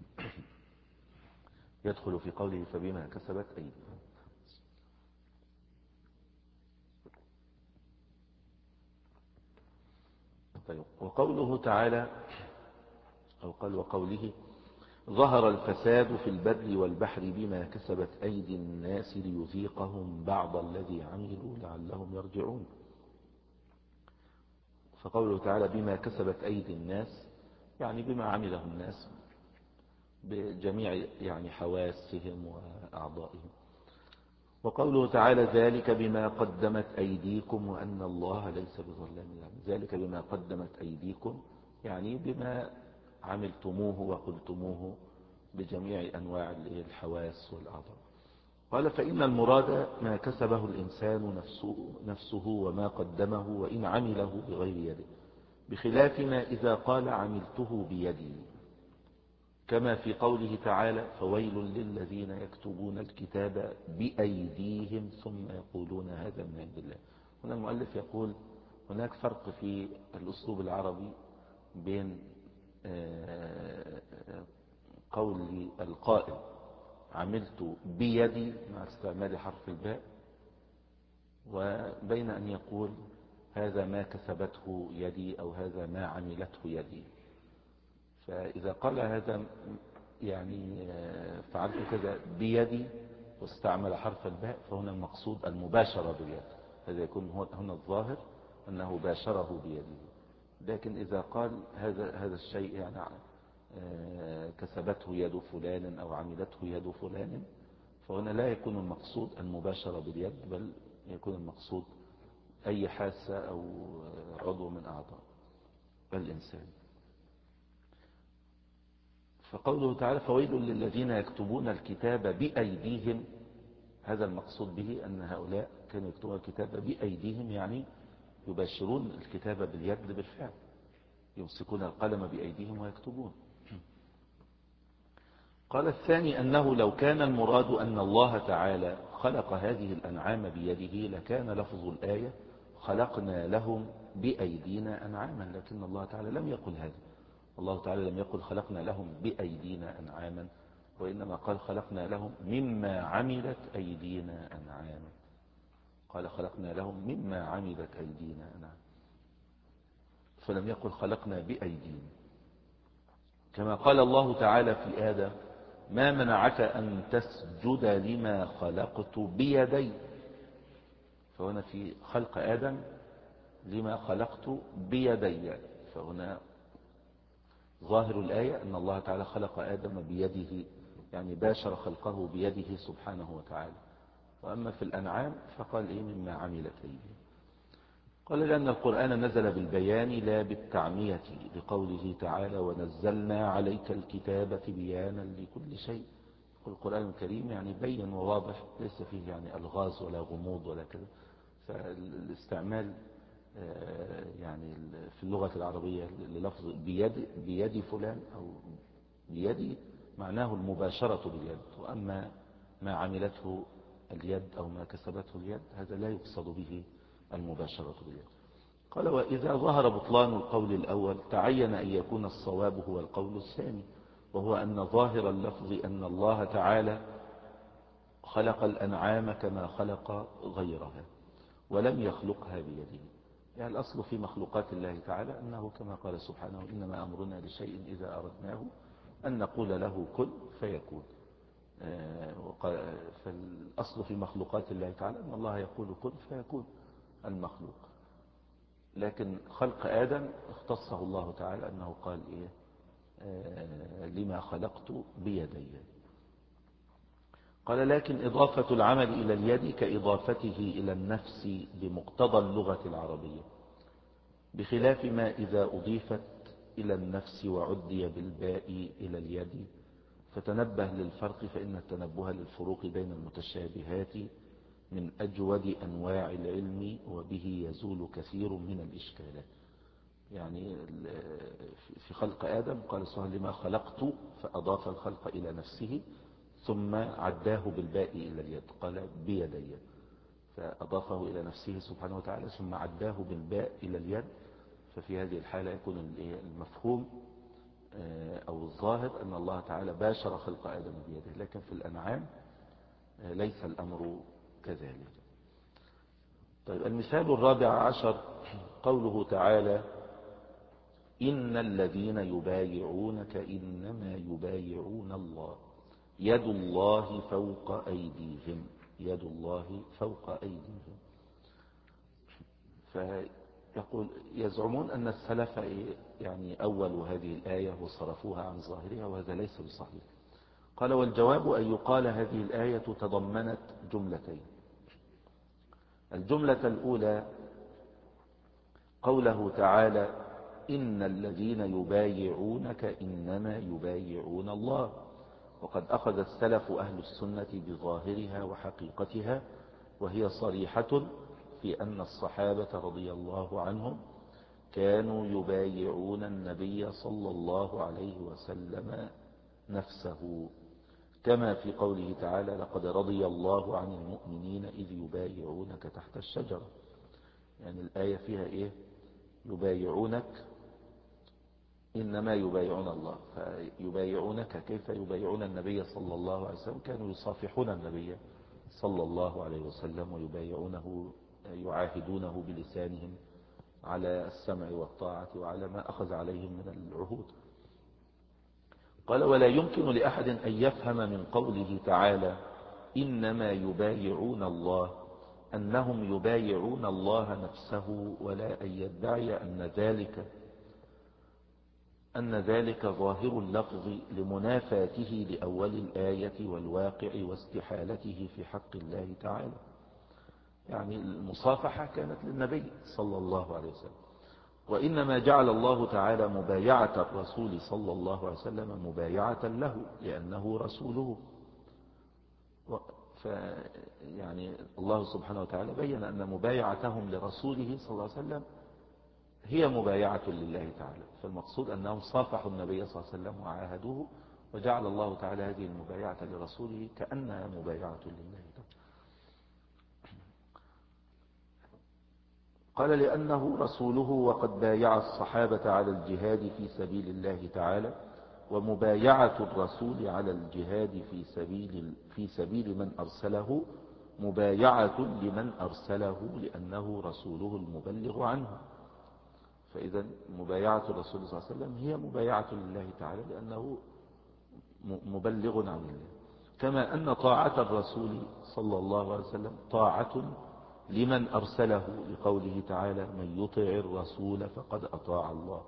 يدخل في قوله فبما كسبت أيديكم. طيب، وقوله تعالى أو قال وقوله ظهر الفساد في البر والبحر بما كسبت أيدي الناس ليذيقهم بعض الذي عملوا لعلهم يرجعون. فقوله تعالى بما كسبت أيدي الناس يعني بما عمله الناس بجميع يعني حواسهم وأعضائهم. وقوله تعالى ذلك بما قدمت أيديكم وأن الله ليس بظلام يعني ذلك بما قدمت أيديكم يعني بما عملتموه وقلتموه بجميع أنواع الحواس والأعضاء. قال فإن المراد ما كسبه الإنسان نفسه, نفسه وما قدمه وإن عمله بغير يده، بخلاف ما إذا قال عملته بيدي، كما في قوله تعالى فويل للذين يكتبون الكتاب بأيديهم ثم يقولون هذا من عند الله. هنا المؤلف يقول هناك فرق في الأسلوب العربي بين قول القائل عملت بيدي مع استعمال حرف الباء، وبين أن يقول هذا ما كسبته يدي أو هذا ما عملته يدي. فإذا قال هذا يعني فعلت كذا بيدي واستعمل حرف الباء، فهنا المقصود المباشرة باليد. هذا يكون هنا الظاهر أنه باشره بيده. لكن إذا قال هذا هذا الشيء يعني كسبته يد فلان أو عملته يد فلان، فهنا لا يكون المقصود المباشرة باليد، بل يكون المقصود أي حاسة أو عضو من أعضاء الإنسان. فقوله تعالى فويل للذين يكتبون الكتاب بأيديهم، هذا المقصود به أن هؤلاء كانوا يكتبون الكتاب بأيديهم، يعني يباشرون الكتاب باليد بالفعل، يمسكون القلم بأيديهم ويكتبون. قال الثاني أنه لو كان المراد أن الله تعالى خلق هذه الأنعام بيده لكان لفظ الآية خلقنا لهم بأيدينا أنعاما، لكن الله تعالى لم يقل هذا. الله تعالى لم يقل خلقنا لهم بأيدينا أنعاما، وإنما قال خلقنا لهم مما عملت أيدينا أنعاما. قال خلقنا لهم مما عملت أيدينا أنعاما، فلم يقل خلقنا بأيدينا. كما قال الله تعالى في آدم ما منعك أن تسجد لما خلقت بيدي، فهنا في خلق آدم لما خلقت بيدي، فهنا ظاهر الآية أن الله تعالى خلق آدم بيده، يعني باشر خلقه بيده سبحانه وتعالى. وأما في الأنعام فقال إيه مما عملت أيديهم. قال لأن القرآن نزل بالبيان لا بالتعمية، لقوله تعالى ونزلنا عليك الكتاب بيانا لكل شيء. القرآن الكريم يعني بين وواضح، ليس فيه يعني ألغاز ولا غموض ولا كذا. فالاستعمال يعني في اللغة العربية للفظ بيد, بيد فلان أو بيدي معناه المباشرة باليد، وأما ما عملته اليد أو ما كسبته اليد هذا لا يقصد به المباشرة باليد. قال وإذا ظهر بطلان القول الأول تعين أن يكون الصواب هو القول الثاني، وهو أن ظاهر اللفظ أن الله تعالى خلق الأنعام كما خلق غيرها ولم يخلقها بيده. يعني الأصل في مخلوقات الله تعالى أنه كما قال سبحانه إنما أمرنا لشيء إذا أردناه أن نقول له كن فيكون. فالأصل في مخلوقات الله تعالى أن الله يقول كن فيكون المخلوق. لكن خلق آدم اختصه الله تعالى أنه قال إيه لما خلقت بيدي. قال لكن إضافة العمل إلى اليد كإضافته إلى النفس بمقتضى اللغة العربية، بخلاف ما إذا أضيفت إلى النفس وعدي بالباء إلى اليد. فتنبه للفرق، فإن التنبه للفروق بين المتشابهات من أجود أنواع العلم، وبه يزول كثير من الإشكالات. يعني في خلق آدم قال سبحانه لما خلقت، فأضاف الخلق إلى نفسه ثم عداه بالباء إلى اليد، قال بيدي، فأضافه إلى نفسه سبحانه وتعالى ثم عداه بالباء إلى اليد. ففي هذه الحالة يكون المفهوم أو الظاهر أن الله تعالى باشر خلق آدم بيده. لكن في الأنعام ليس الأمر كذلك. طيب المثال الرابع عشر قوله تعالى إن الذين يبايعونك إنما يبايعون الله يد الله فوق أيديهم، يد الله فوق أيديهم. فيقول يزعمون أن السلف يعني أولوا هذه الآية وصرفوها عن ظاهرها، وهذا ليس بصحيح. قال والجواب أن يقال هذه الآية تضمنت جملتين. الجملة الأولى قوله تعالى إن الذين يبايعونك إنما يبايعون الله، وقد أخذ السلف أهل السنة بظاهرها وحقيقتها، وهي صريحة في أن الصحابة رضي الله عنهم كانوا يبايعون النبي صلى الله عليه وسلم نفسه، كما في قوله تعالى لقد رضي الله عن المؤمنين إذ يبايعونك تحت الشجرة. يعني الآية فيها إيه؟ يبايعونك إنما يبايعون الله، فيبايعونك كيف يبايعون النبي صلى الله عليه وسلم؟ كانوا يصافحون النبي صلى الله عليه وسلم ويبايعونه، يعاهدونه بلسانهم على السمع والطاعة وعلى ما أخذ عليهم من العهود. قال ولا يمكن لأحد أن يفهم من قوله تعالى إنما يبايعون الله أنهم يبايعون الله نفسه، ولا أن يدعي أن ذلك أن ذلك ظاهر اللفظ لمنافاته لأول الآية والواقع واستحالته في حق الله تعالى. يعني المصافحة كانت للنبي صلى الله عليه وسلم، وإنما جعل الله تعالى مبايعة الرسول صلى الله عليه وسلم مبايعة له لأنه رسوله. ف يعني الله سبحانه وتعالى بين أن مبايعتهم لرسوله صلى الله عليه وسلم هي مبايعة لله تعالى، فالمقصود أنهم صافحوا النبي صلى الله عليه وسلم وعاهدوه، وجعل الله تعالى هذه المبايعة لرسوله كأنها مبايعة لله تعالى. قال لأنه رسوله وقد بايع الصحابة على الجهاد في سبيل الله تعالى، ومبايعة الرسول على الجهاد في سبيل, في سبيل من أرسله مبايعة لمن أرسله لأنه رسوله المبلغ عنه. فإذا مبايعة الرسول صلى الله عليه وسلم هي مبايعة لله تعالى لأنه مبلغ عن الله، كما أن طاعة الرسول صلى الله عليه وسلم طاعة لمن أرسله لقوله تعالى من يطع الرسول فقد أطاع الله،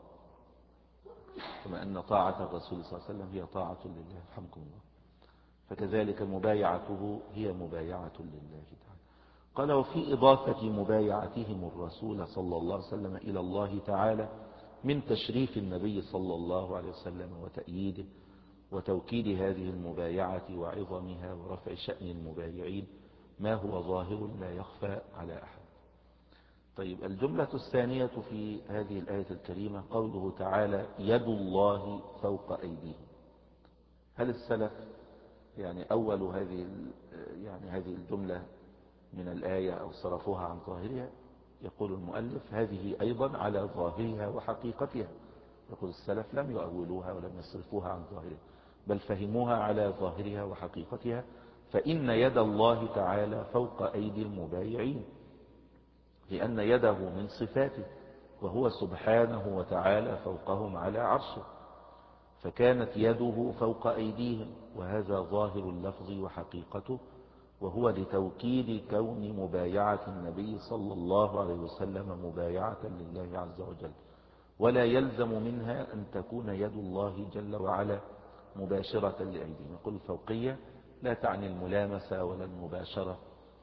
كما أن طاعة الرسول صلى الله عليه وسلم هي طاعة لله. الحمكم الله. فكذلك مبايعته هي مبايعة لله تعالى. قال وفي إضافة مبايعتهم الرسول صلى الله عليه وسلم إلى الله تعالى من تشريف النبي صلى الله عليه وسلم وتأييده وتوكيد هذه المبايعة وعظمها ورفع شأن المبايعين ما هو ظاهر لا يخفى على أحد. طيب، الجملة الثانية في هذه الآية الكريمة قوله تعالى يد الله فوق أيديهم. هل السلف يعني أول هذه يعني هذه الجملة من الآية أو صرفوها عن ظاهرها؟ يقول المؤلف هذه أيضا على ظاهرها وحقيقتها. يقول السلف لم يؤولوها ولم يصرفوها عن ظاهرها، بل فهموها على ظاهرها وحقيقتها، فإن يد الله تعالى فوق أيدي المبايعين، لأن يده من صفاته، وهو سبحانه وتعالى فوقهم على عرشه، فكانت يده فوق أيديهم، وهذا ظاهر اللفظ وحقيقته، وهو لتوكيد كون مبايعة النبي صلى الله عليه وسلم مبايعة لله عز وجل، ولا يلزم منها أن تكون يد الله جل وعلا مباشرة لأيديهم. يقول الفوقية لا تعني الملامسة ولا المباشرة،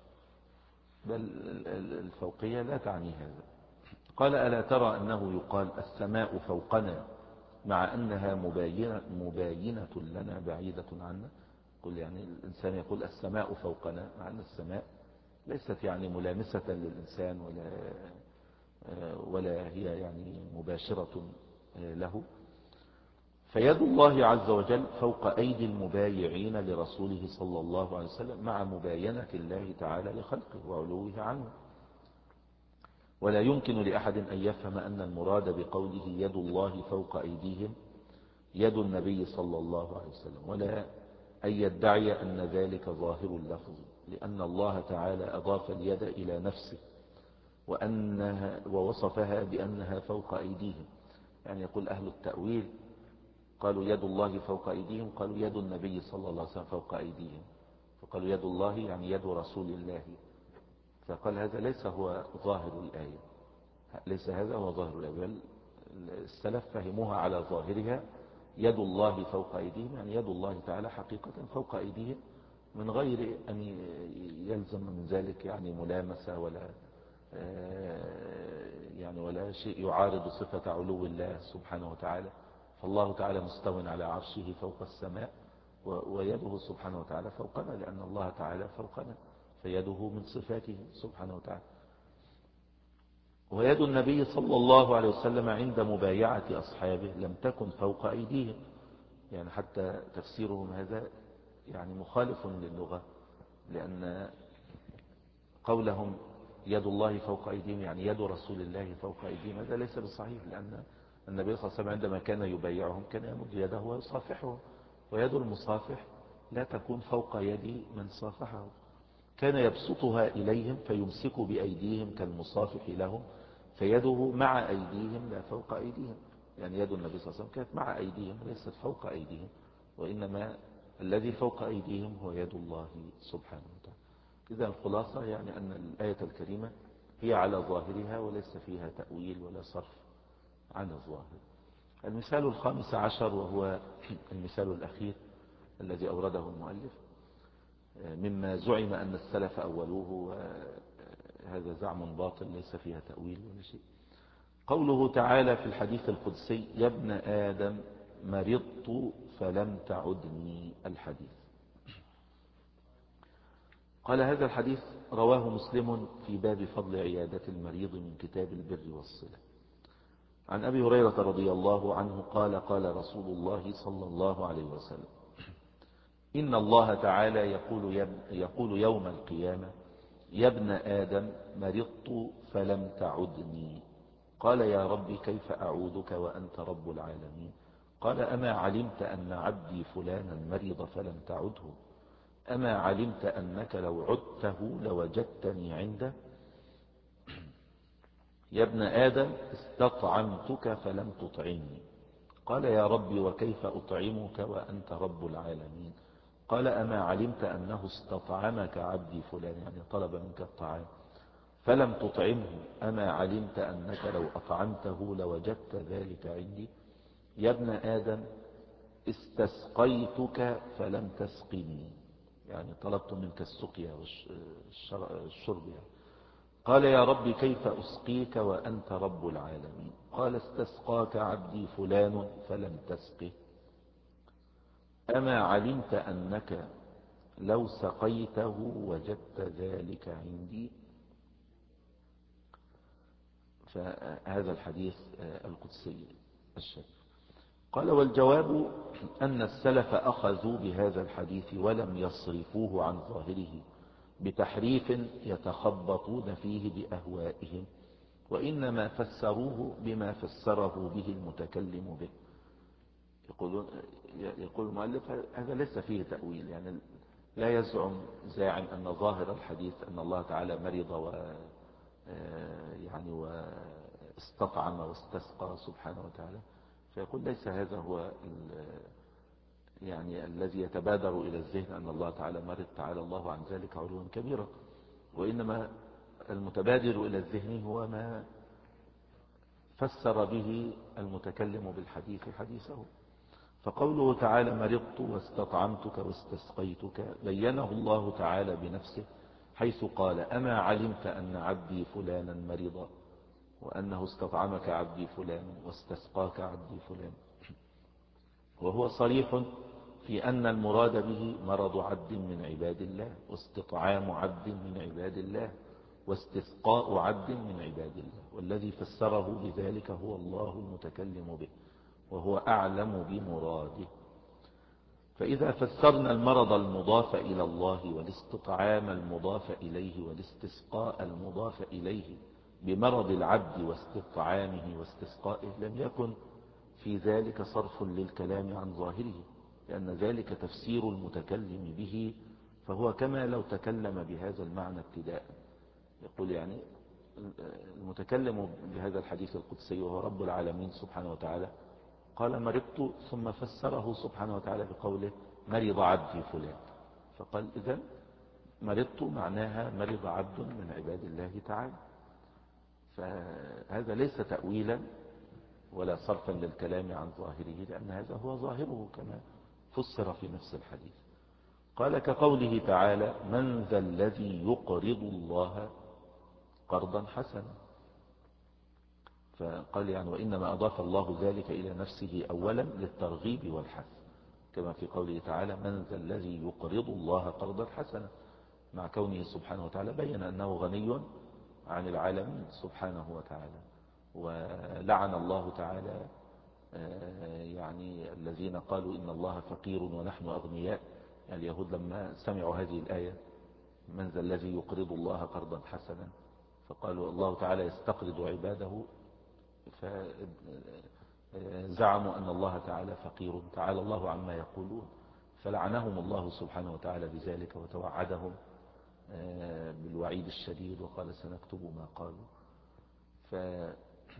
بل الفوقية لا تعني هذا. قال ألا ترى أنه يقال السماء فوقنا مع أنها مباينة, مباينة لنا بعيدة عنا؟ قل يعني الإنسان يقول السماء فوقنا، مع أن السماء ليست يعني ملامسة للإنسان ولا ولا هي يعني مباشرة له. فيد الله عز وجل فوق أيدي المبايعين لرسوله صلى الله عليه وسلم مع مباينة الله تعالى لخلقه وعلوه عنه. ولا يمكن لأحد أن يفهم أن المراد بقوله يد الله فوق أيديهم يد النبي صلى الله عليه وسلم، ولا أن يدعي أن ذلك ظاهر اللفظ، لأن الله تعالى أضاف اليد إلى نفسه وأنها ووصفها بأنها فوق أيديهم. يعني يقول أهل التأويل قالوا يد الله فوق أيديهم، قالوا يد النبي صلى الله عليه وسلم فوق أيديهم، فقالوا يد الله يعني يد رسول الله، فقال هذا ليس هو ظاهر الآية، ليس هذا هو ظاهر الآية، بل السلف فهموها على ظاهرها يد الله فوق أيديهم، يعني يد الله تعالى حقيقة فوق أيديهم، من غير أن يلزم من ذلك يعني ملامسة ولا يعني ولا شيء يعارض صفة علو الله سبحانه وتعالى. فالله تعالى مستو على عرشه فوق السماء، ويده سبحانه وتعالى فوقنا، لأن الله تعالى فوقنا، فيده من صفاته سبحانه وتعالى. ويد النبي صلى الله عليه وسلم عند مبايعة أصحابه لم تكن فوق أيديهم، يعني حتى تفسيرهم هذا يعني مخالف للغة، لأن قولهم يد الله فوق أيديهم يعني يد رسول الله فوق أيديهم هذا ليس بصحيح، لأن النبي صلى الله عليه وسلم عندما كان يبايعهم كان يمد يده ويصافحهم، ويد المصافح لا تكون فوق يد من صافحه، كان يبسطها إليهم فيمسك بأيديهم كالمصافح لهم، فيده مع أيديهم لا فوق أيديهم، يعني يد النبي صلى الله عليه وسلم كانت مع أيديهم ليست فوق أيديهم، وإنما الذي فوق أيديهم هو يد الله سبحانه وتعالى. إذا الخلاصة يعني أن الآية الكريمة هي على ظاهرها وليس فيها تأويل ولا صرف عن الظاهر. المثال الخامس عشر وهو المثال الأخير الذي أورده المؤلف مما زعم أن السلف أولوه، وهذا زعم باطل ليس فيها تأويل ولا شيء. قوله تعالى في الحديث القدسي: يا ابن آدم مرضت فلم تعدني. الحديث قال هذا الحديث رواه مسلم في باب فضل عيادة المريض من كتاب البر والصلة. عن أبي هريرة رضي الله عنه قال: قال رسول الله صلى الله عليه وسلم: إن الله تعالى يقول, يقول يوم القيامة: يا ابن آدم مرضت فلم تعدني. قال: يا رب كيف أعودك وأنت رب العالمين؟ قال: أما علمت أن عبدي فلانا مرض فلم تعده؟ أما علمت أنك لو عدته لوجدتني عنده؟ يا ابن آدم استطعمتك فلم تطعمني. قال: يا ربي وكيف أطعمك وأنت رب العالمين؟ قال: أما علمت أنه استطعمك عبدي فلان، يعني طلب منك الطعام فلم تطعمه؟ أما علمت أنك لو أطعمته لوجدت ذلك عندي؟ يا ابن آدم استسقيتك فلم تسقني، يعني طلبت منك السقيا والشرب يعني. قال: يا رب كيف أسقيك وأنت رب العالمين؟ قال: استسقاك عبدي فلان فلم تسقه. أما علمت أنك لو سقيته وجدت ذلك عندي؟ فهذا الحديث القدسي الشريف. قال: والجواب أن السلف أخذوا بهذا الحديث ولم يصرفوه عن ظاهره بتحريف يتخبطون فيه بأهوائهم، وإنما فسروه بما فسره به المتكلم به. يقول, يقول المؤلف: هذا ليس فيه تأويل، يعني لا يزعم زاعم أن ظاهر الحديث أن الله تعالى مرض و يعني واستطعم واستسقى سبحانه وتعالى، فيقول ليس هذا هو يعني الذي يتبادر إلى الذهن أن الله تعالى مرض، تعالى الله عن ذلك علوا كبيرا، وإنما المتبادر إلى الذهن هو ما فسر به المتكلم بالحديث حديثه. فقوله تعالى: مرضت واستطعمتك واستسقيتك، بينه الله تعالى بنفسه حيث قال: أما علمت أن عبدي فلانا مرض، وأنه استطعمك عبدي فلان واستسقاك عبدي فلان. وهو صريح في أن المراد به مرض عبد من عباد الله، واستطعام عبد من عباد الله، واستسقاء عبد من عباد الله، والذي فسره بذلك هو الله المتكلم به، وهو أعلم بمراده. فإذا فسرنا المرض المضاف إلى الله والاستطعام المضاف إليه والاستسقاء المضاف إليه بمرض العبد واستطعامه واستسقائه، لم يكن في ذلك صرف للكلام عن ظاهره، لأن ذلك تفسير المتكلم به، فهو كما لو تكلم بهذا المعنى ابتداء. يقول يعني المتكلم بهذا الحديث القدسي وهو رب العالمين سبحانه وتعالى قال: مرضت، ثم فسره سبحانه وتعالى بقوله: مرض عبدي فلان. فقال: إذن مرضت معناها مرض عبد من عباد الله تعالى. فهذا ليس تأويلا ولا صرفا للكلام عن ظاهره، لأن هذا هو ظاهره كما فسر في نفس الحديث. قال: كقوله تعالى: من ذا الذي يقرض الله قرضا حسنا. فقال يعني: وإنما أضاف الله ذلك إلى نفسه أولا للترغيب والحث، كما في قوله تعالى: من ذا الذي يقرض الله قرضا حسنا، مع كونه سبحانه وتعالى بين أنه غني عن العالمين سبحانه وتعالى. ولعن الله تعالى يعني الذين قالوا إن الله فقير ونحن أغنياء، يعني اليهود لما سمعوا هذه الآية: من ذا الذي يقرض الله قرضا حسنا، فقالوا الله تعالى يستقرض عباده، فزعموا أن الله تعالى فقير، تعالى الله عما يقولون، فلعنهم الله سبحانه وتعالى بذلك وتوعدهم بالوعيد الشديد وقال: سنكتب ما قالوا.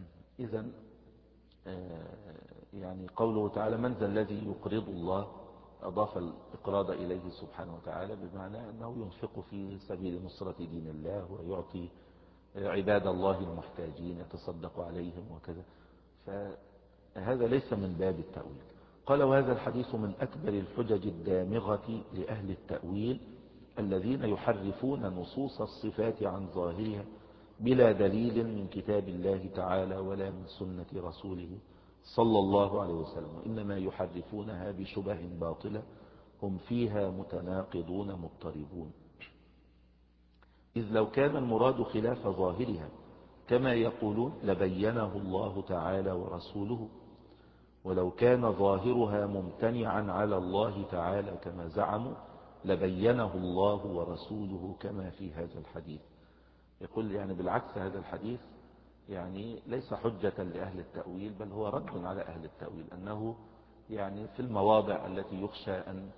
فإذا يعني قوله تعالى: من ذا الذي يقرض الله أضاف الإقراض إليه سبحانه وتعالى بمعنى أنه ينفق في سبيل نصرة دين الله ويعطي عباد الله المحتاجين يتصدق عليهم وكذا، فهذا ليس من باب التأويل. قال وهذا الحديث من أكبر الحجج الدامغة لأهل التأويل الذين يحرفون نصوص الصفات عن ظاهرها بلا دليل من كتاب الله تعالى ولا من سنة رسوله صلى الله عليه وسلم، وإنما يحرفونها بشبه باطلة هم فيها متناقضون مضطربون. إذ لو كان المراد خلاف ظاهرها كما يقولون لبينه الله تعالى ورسوله، ولو كان ظاهرها ممتنعا على الله تعالى كما زعموا لبينه الله ورسوله كما في هذا الحديث. يقول يعني بالعكس هذا الحديث يعني ليس حجة لأهل التأويل، بل هو رد على أهل التأويل، أنه يعني في المواضع التي يخشى أن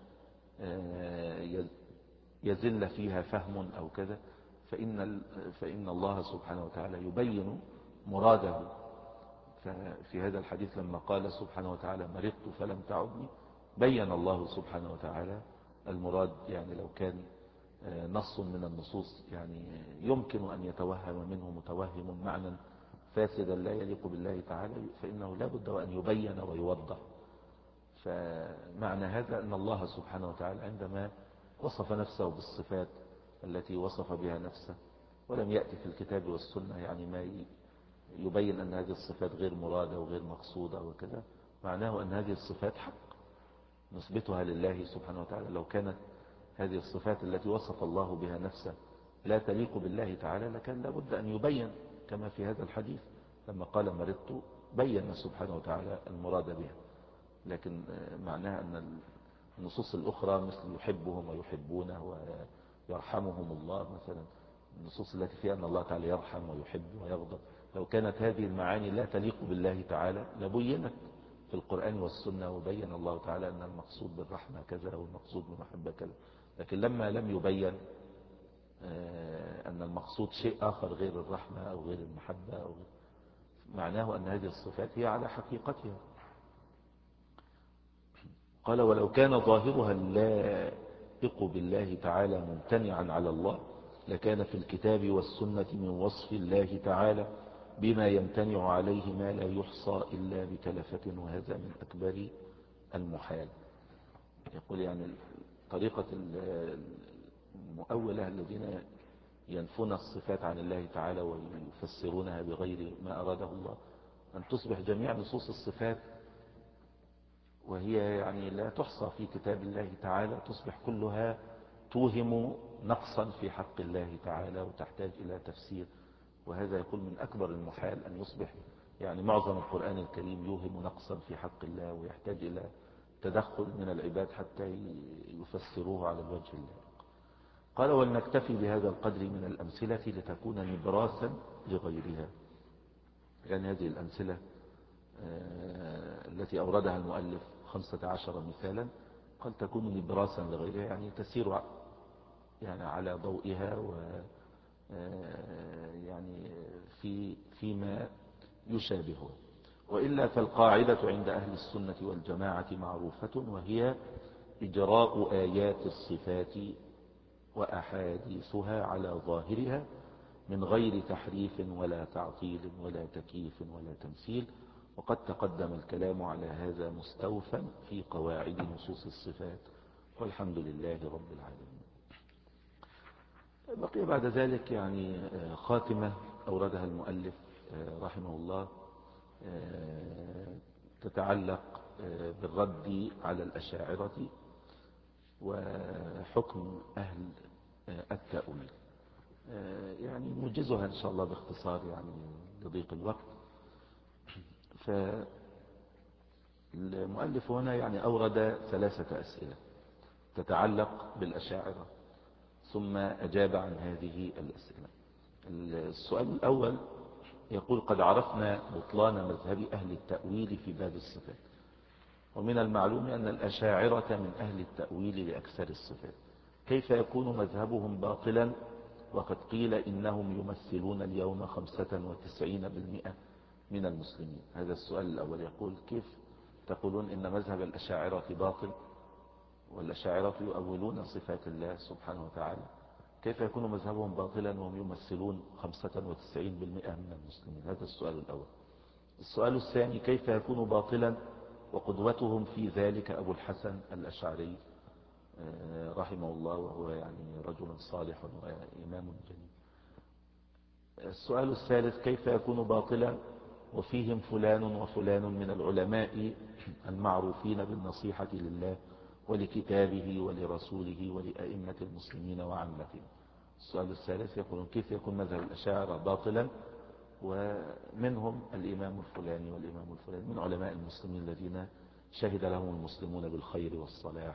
يزل فيها فهم أو كذا فإن, فإن الله سبحانه وتعالى يبين مراده. ففي هذا الحديث لما قال سبحانه وتعالى مرضت فلم تعدني بين الله سبحانه وتعالى المراد. يعني لو كان نص من النصوص يعني يمكن أن يتوهم منه متوهم معنى فاسدا لا يليق بالله تعالى فإنه لا بد وأن يبين ويوضح. فمعنى هذا أن الله سبحانه وتعالى عندما وصف نفسه بالصفات التي وصف بها نفسه ولم يأتي في الكتاب والسنة يعني ما يبين أن هذه الصفات غير مرادة وغير مقصودة وكذا، معناه أن هذه الصفات حق نثبتها لله سبحانه وتعالى. لو كانت هذه الصفات التي وصف الله بها نفسه لا تليق بالله تعالى لكان لابد أن يبين كما في هذا الحديث لما قال مرضت بين سبحانه وتعالى المراد بها. لكن معناها أن النصوص الأخرى مثل يحبهم ويحبونه ويرحمهم الله مثلا، النصوص التي فيها أن الله تعالى يرحم ويحب ويغضب، لو كانت هذه المعاني لا تليق بالله تعالى لبينت في القرآن والسنة وبين الله تعالى أن المقصود بالرحمة كذا والمقصود بالمحبة كذا. لكن لما لم يبين أن المقصود شيء آخر غير الرحمة أو غير المحبة أو غير، معناه أن هذه الصفات هي على حقيقتها. قال ولو كان ظاهرها اللائق بالله تعالى ممتنعا على الله لكان في الكتاب والسنة من وصف الله تعالى بما يمتنع عليه ما لا يحصى إلا بتلفة، وهذا من أكبر المحال. يقول يعني طريقة المؤولة الذين ينفون الصفات عن الله تعالى ويفسرونها بغير ما أراده الله أن تصبح جميع نصوص الصفات وهي يعني لا تحصى في كتاب الله تعالى تصبح كلها توهم نقصا في حق الله تعالى وتحتاج إلى تفسير. وهذا يكون من أكبر المحال أن يصبح يعني معظم القرآن الكريم يوهم نقصا في حق الله ويحتاج إلى تدخل من العباد حتى يفسروه على الوجه اللائق. قال ولنكتفي بهذا القدر من الأمثلة لتكون نبراسا لغيرها. يعني هذه الأمثلة التي أوردها المؤلف خمسة عشر مثالا قال تكون نبراسا لغيرها يعني تسير يعني على ضوئها و يعني في فيما يشابهه. وإلا فالقاعدة عند أهل السنة والجماعة معروفة وهي إجراء آيات الصفات وأحاديثها على ظاهرها من غير تحريف ولا تعطيل ولا تكييف ولا تمثيل، وقد تقدم الكلام على هذا مستوفا في قواعد نصوص الصفات، والحمد لله رب العالمين. بقي بعد ذلك يعني خاتمة أوردها المؤلف رحمه الله تتعلق بالرد على الأشاعرة وحكم أهل التأويل. يعني نوجزها إن شاء الله باختصار يعني لضيق الوقت. فالمؤلف هنا يعني أورد ثلاثة أسئلة تتعلق بالأشاعرة ثم أجاب عن هذه الأسئلة. السؤال الأول يقول قد عرفنا بطلان مذهب أهل التأويل في باب الصفات، ومن المعلوم أن الأشاعرة من أهل التأويل لأكثر الصفات، كيف يكون مذهبهم باطلا وقد قيل إنهم يمثلون اليوم خمسة وتسعين بالمئة من المسلمين؟ هذا السؤال الأول. يقول كيف تقولون إن مذهب الأشاعرة باطل والأشاعرة يؤولون صفات الله سبحانه وتعالى، كيف يكون مذهبهم باطلا وهم يمثلون خمسة وتسعين بالمئة من المسلمين؟ هذا السؤال الأول. السؤال الثاني، كيف يكون باطلا وقدوتهم في ذلك أبو الحسن الأشعري رحمه الله، وهو يعني رجل صالح وإمام جليل. السؤال الثالث، كيف يكون باطلا وفيهم فلان وفلان من العلماء المعروفين بالنصيحة لله ولكتابه ولرسوله ولأئمة المسلمين وعامتهم. السؤال الثالث يقولون كيف يكون مذهب الأشاعرة باطلا ومنهم الإمام الفلاني والإمام الفلاني من علماء المسلمين الذين شهد لهم المسلمون بالخير والصلاح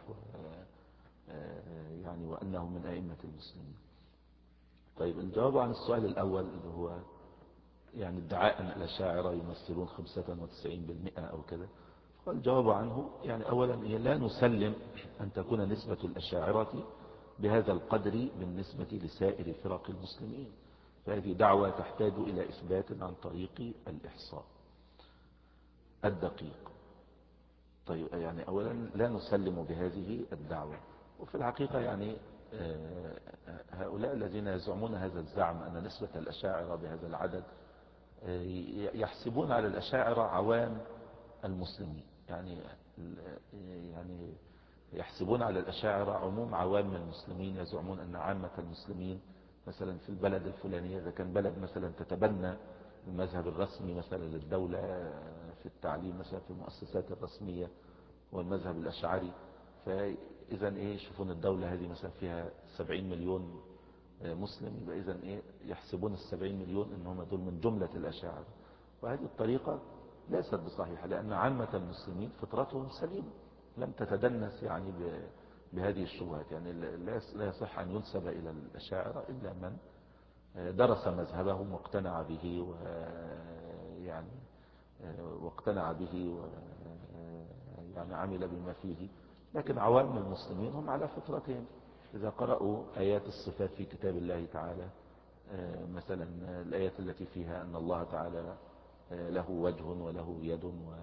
يعني وأنهم من أئمة المسلمين. طيب الجواب عن السؤال الأول اللي هو يعني ادعاء أن الأشاعرة يمثلون خمسة وتسعين بالمئة أو كذا، فالجواب عنه يعني أولا لا نسلم أن تكون نسبة الأشاعرة بهذا القدر بالنسبة لسائر فرق المسلمين، فهذه دعوة تحتاج إلى إثبات عن طريق الإحصاء الدقيق. طيب يعني أولا لا نسلم بهذه الدعوة، وفي الحقيقة يعني هؤلاء الذين يزعمون هذا الزعم أن نسبة الأشاعرة بهذا العدد يحسبون على الأشاعرة عوام المسلمين، يعني يعني يحسبون على الأشاعرة عموم عوام المسلمين، يزعمون أن عامة المسلمين مثلا في البلد الفلانية إذا كان بلد مثلا تتبنى المذهب الرسمي مثلا للدولة في التعليم مثلا في المؤسسات الرسمية والمذهب الأشعري، فإذا إيه يشوفون الدولة هذه مثلا فيها سبعين مليون مسلم، يبقى إذا إيه يحسبون السبعين مليون إنهم دول من جملة الأشاعرة. وهذه الطريقة ليست بصحيحة، لأن عامة المسلمين فطرتهم سليمة لم تتدنس يعني بهذه الشبهات. يعني لا يصح أن ينسب إلى الأشاعرة إلا من درس مذهبهم واقتنع به ويعني واقتنع به ويعني عمل بما فيه. لكن عوام المسلمين هم على فطرتهم، إذا قرأوا آيات الصفات في كتاب الله تعالى مثلا الآيات التي فيها أن الله تعالى له وجه وله يد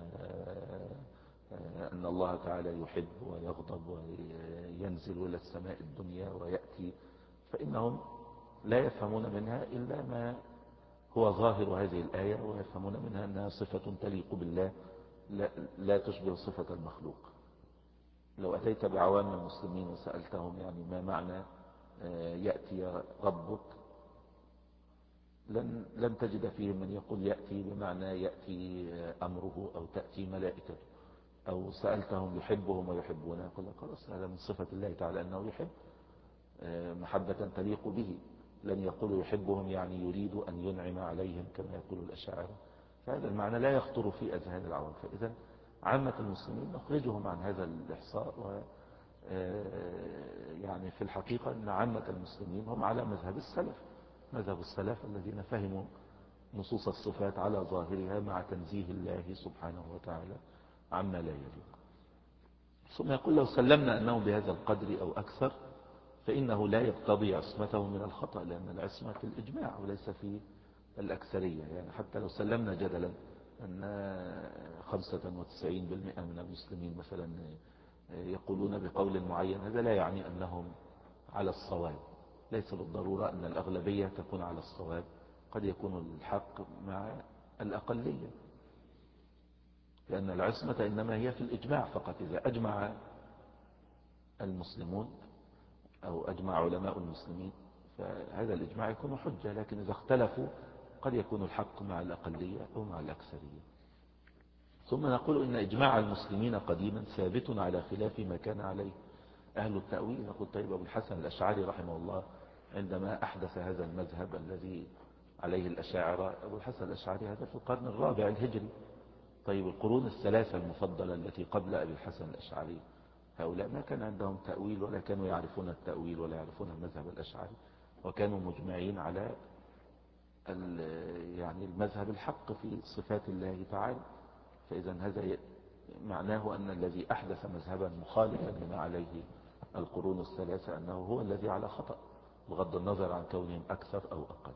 وأن الله تعالى يحب ويغضب وينزل إلى السماء الدنيا ويأتي، فإنهم لا يفهمون منها إلا ما هو ظاهر هذه الآية، ويفهمون منها أنها صفة تليق بالله لا, لا تشبه صفة المخلوق. لو أتيت بعوام المسلمين وسألتهم يعني ما معنى يأتي ربك، لن, لن تجد فيهم من يقول يأتي بمعنى يأتي أمره أو تأتي ملائكته. أو سألتهم يحبهم ويحبونه، يقول لك خلاص هذا من صفة الله تعالى أنه يحب محبة تليق به. لن يقول يحبهم يعني يريد أن ينعم عليهم كما يقول الأشاعرة، فهذا المعنى لا يخطر في أذهان العوام. فإذا عامة المسلمين نخرجهم عن هذا الإحصاء، و يعني في الحقيقة أن عامة المسلمين هم على مذهب السلف، مذهب السلف الذين فهموا نصوص الصفات على ظاهرها مع تنزيه الله سبحانه وتعالى عما لا يليق. ثم يقول لو سلمنا أنه بهذا القدر أو أكثر فإنه لا يقتضي عصمته من الخطأ، لأن العصمة في الإجماع وليس في الأكثرية. يعني حتى لو سلمنا جدلا أن خمسة وتسعين بالمئة من المسلمين مثلا يقولون بقول معين، هذا لا يعني أنهم على الصواب. ليس بالضرورة أن الأغلبية تكون على الصواب، قد يكون الحق مع الأقلية، لأن العصمة إنما هي في الإجماع فقط. إذا أجمع المسلمون أو أجمع علماء المسلمين فهذا الإجماع يكون حجة، لكن إذا اختلفوا قد يكون الحق مع الأقلية أو مع الأكثرية. ثم نقول إن إجماع المسلمين قديما ثابت على خلاف ما كان عليه أهل التأويل. نقول طيب أبو الحسن الأشعري رحمه الله عندما أحدث هذا المذهب الذي عليه الأشاعرة، أبو الحسن الأشعري هذا في القرن الرابع الهجري. طيب القرون الثلاثة المفضلة التي قبل أبي الحسن الأشعري هؤلاء ما كان عندهم تأويل ولا كانوا يعرفون التأويل ولا يعرفون المذهب الأشعري، وكانوا مجمعين على يعني المذهب الحق في صفات الله تعالى. فإذا هذا معناه أن الذي أحدث مذهبا مخالفا لما عليه القرون الثلاثة أنه هو الذي على خطأ، بغض النظر عن كونهم أكثر أو أقل.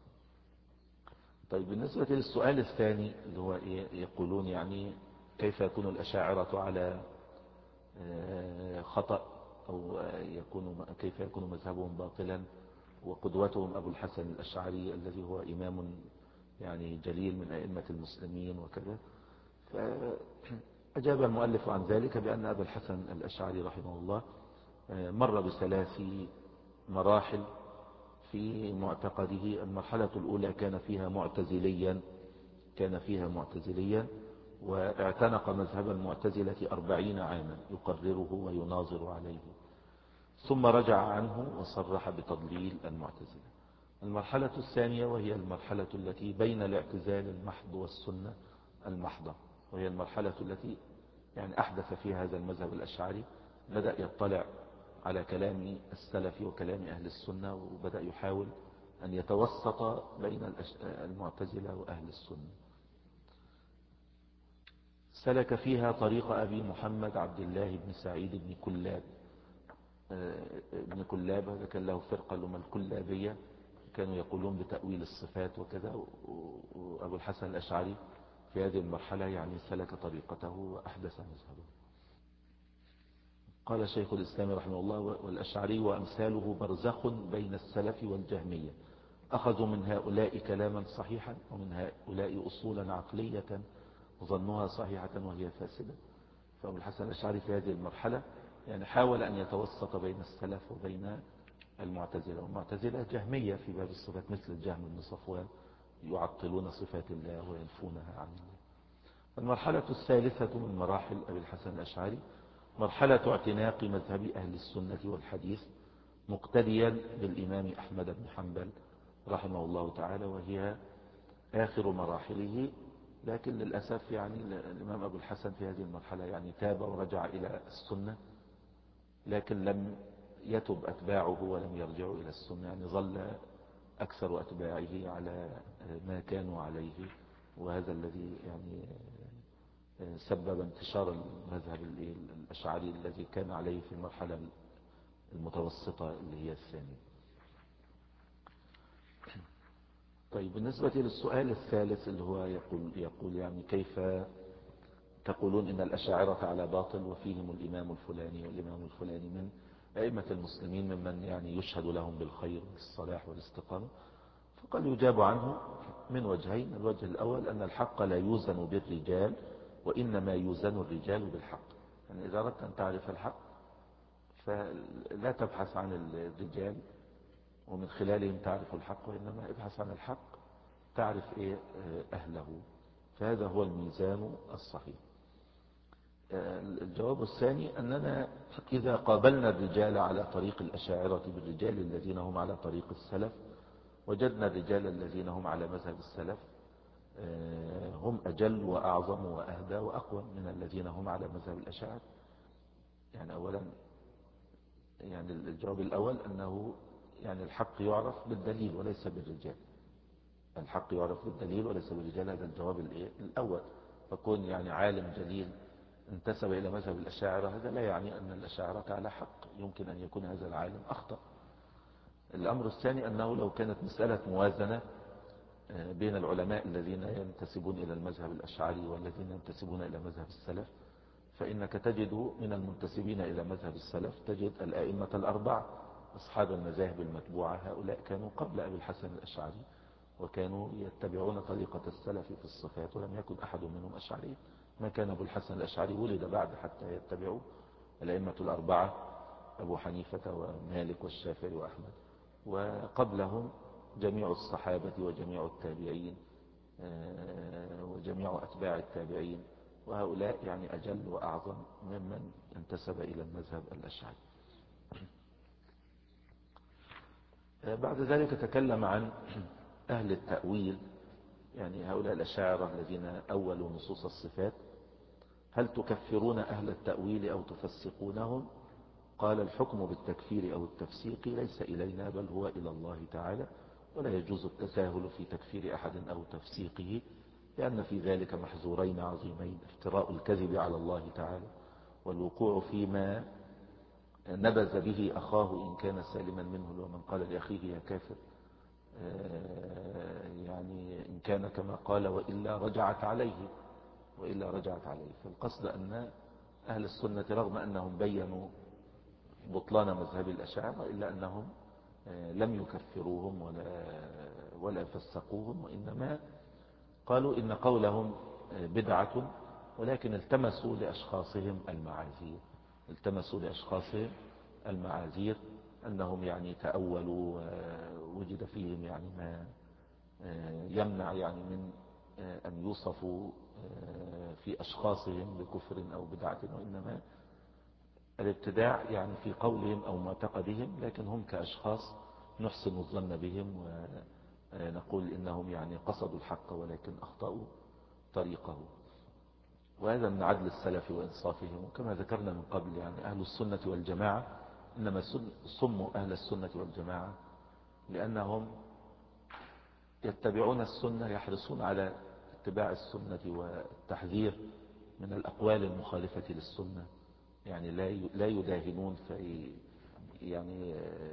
طيب بالنسبة للسؤال الثاني اللي هو يقولون يعني كيف يكون الأشاعرة على خطأ أو يكون كيف يكون مذهبهم باطلا، وقدوتهم أبو الحسن الأشعري الذي هو إمام يعني جليل من أئمة المسلمين وكذا. فأجاب المؤلف عن ذلك بأن أبا الحسن الأشعري رحمه الله مر بثلاث مراحل في معتقده. المرحلة الأولى كان فيها معتزليا كان فيها معتزليا واعتنق مذهب المعتزلة أربعين عاما يقرره ويناظر عليه، ثم رجع عنه وصرح بتضليل المعتزلة. المرحلة الثانية وهي المرحلة التي بين الاعتزال المحض والسنة المحضة، وهي المرحلة التي يعني أحدث فيها هذا المذهب الأشعري، بدأ يطلع على كلام السلف وكلام أهل السنة، وبدأ يحاول أن يتوسط بين المعتزلة وأهل السنة. سلك فيها طريق أبي محمد عبد الله بن سعيد بن كلاب. ابن كلاب هذا كان له فرقة لهم الكلابية، كانوا يقولون بتأويل الصفات وكذا. وأبو الحسن الأشعري في هذه المرحلة يعني سلك طريقته وأحدث مذهبه. قال شيخ الإسلام رحمه الله: والأشعري وأمثاله برزخ بين السلف والجهمية، أخذوا من هؤلاء كلاما صحيحا ومن هؤلاء أصولا عقلية ظنوها صحيحة وهي فاسدة. فأبو الحسن الأشعري في هذه المرحلة يعني حاول أن يتوسط بين السلف وبين المعتزلة. والمعتزلة جهمية في باب الصفات مثل الجهم بن صفوان، يعطلون صفات الله وينفونها عن الله. المرحلة الثالثة من مراحل أبي الحسن الأشعري مرحلة اعتناق مذهب أهل السنة والحديث مقتديا بالإمام أحمد بن حنبل رحمه الله تعالى، وهي آخر مراحله. لكن للأسف يعني الإمام أبو الحسن في هذه المرحلة يعني تاب ورجع إلى السنة، لكن لم يتب أتباعه ولم يرجعوا إلى السنة، يعني ظل أكثر أتباعه على ما كانوا عليه. وهذا الذي يعني سبب انتشار المذهب الأشعري الذي كان عليه في المرحلة المتوسطة اللي هي الثانية. طيب، بالنسبة للسؤال الثالث اللي هو يقول, يقول يعني كيف تقولون إن الأشاعرة على باطل وفيهم الإمام الفلاني والإمام الفلاني من أئمة المسلمين ممن يعني يشهد لهم بالخير والصلاح والاستقامة؟ فقال يجاب عنه من وجهين. الوجه الأول أن الحق لا يوزن بالرجال، وإنما يوزن الرجال بالحق. يعني إذا أردت أن تعرف الحق فلا تبحث عن الرجال ومن خلالهم تعرف الحق، وإنما ابحث عن الحق تعرف إيه أهله. فهذا هو الميزان الصحيح. الجواب الثاني أننا إذا قابلنا الرجال على طريق الأشاعرة بالرجال الذين هم على طريق السلف، وجدنا الرجال الذين هم على مذهب السلف هم أجل وأعظم وأهدى وأقوى من الذين هم على مذهب الأشاعرة. يعني أولا يعني الجواب الأول أنه يعني الحق يعرف بالدليل وليس بالرجال. الحق يعرف بالدليل وليس بالرجال، هذا الجواب الأول. فكون يعني عالم جليل انتسب إلى مذهب الأشاعرة هذا لا يعني أن الأشاعرة على حق، يمكن أن يكون هذا العالم أخطأ. الأمر الثاني أنه لو كانت مسألة موازنة بين العلماء الذين ينتسبون إلى المذهب الأشعري والذين ينتسبون إلى مذهب السلف، فإنك تجد من المنتسبين إلى مذهب السلف تجد الآئمة الأربعة أصحاب المذاهب المتبوعة، هؤلاء كانوا قبل أبي الحسن الأشعري وكانوا يتبعون طريقة السلف في الصفات، ولم يكن أحد منهم أشعري. ما كان أبو الحسن الأشعري ولد بعد حتى يتبعوا الأئمة الأربعة أبو حنيفة ومالك والشافعي وأحمد، وقبلهم جميع الصحابة وجميع التابعين وجميع أتباع التابعين، وهؤلاء يعني أجل وأعظم ممن انتسب إلى المذهب الأشعري. بعد ذلك تكلم عن أهل التأويل، يعني هؤلاء الأشاعرة الذين أولوا نصوص الصفات، هل تكفرون أهل التأويل أو تفسقونهم؟ قال الحكم بالتكفير أو التفسيق ليس إلينا بل هو إلى الله تعالى، ولا يجوز التساهل في تكفير أحد أو تفسيقه، لأن في ذلك محذورين عظيمين: افتراء الكذب على الله تعالى، والوقوع فيما نبذ به أخاه إن كان سالما منه، ومن قال لأخيه يا كافر يعني إن كان كما قال وإلا رجعت عليه وإلا رجعت عليه. فالقصد أن أهل السنة رغم أنهم بينوا بطلان مذهب الأشاعرة إلا أنهم لم يكفروهم ولا ولا فسقوهم، وإنما قالوا إن قولهم بدعة، ولكن التمسوا لأشخاصهم المعاذير التمسوا لأشخاصهم المعاذير أنهم يعني تأولوا، وجد فيهم يعني ما يمنع يعني من أن يوصفوا في أشخاصهم بكفر أو بدعة، وإنما الابتداع يعني في قولهم أو معتقدهم، لكن هم كأشخاص نحسن الظن بهم ونقول إنهم يعني قصدوا الحق ولكن أخطأوا طريقه. وهذا من عدل السلف وإنصافهم. وكما ذكرنا من قبل يعني أهل السنة والجماعة إنما سموا أهل السنة والجماعة لأنهم يتبعون السنة، يحرصون على اتباع السنة والتحذير من الأقوال المخالفة للسنة، يعني لا يداهنون في يعني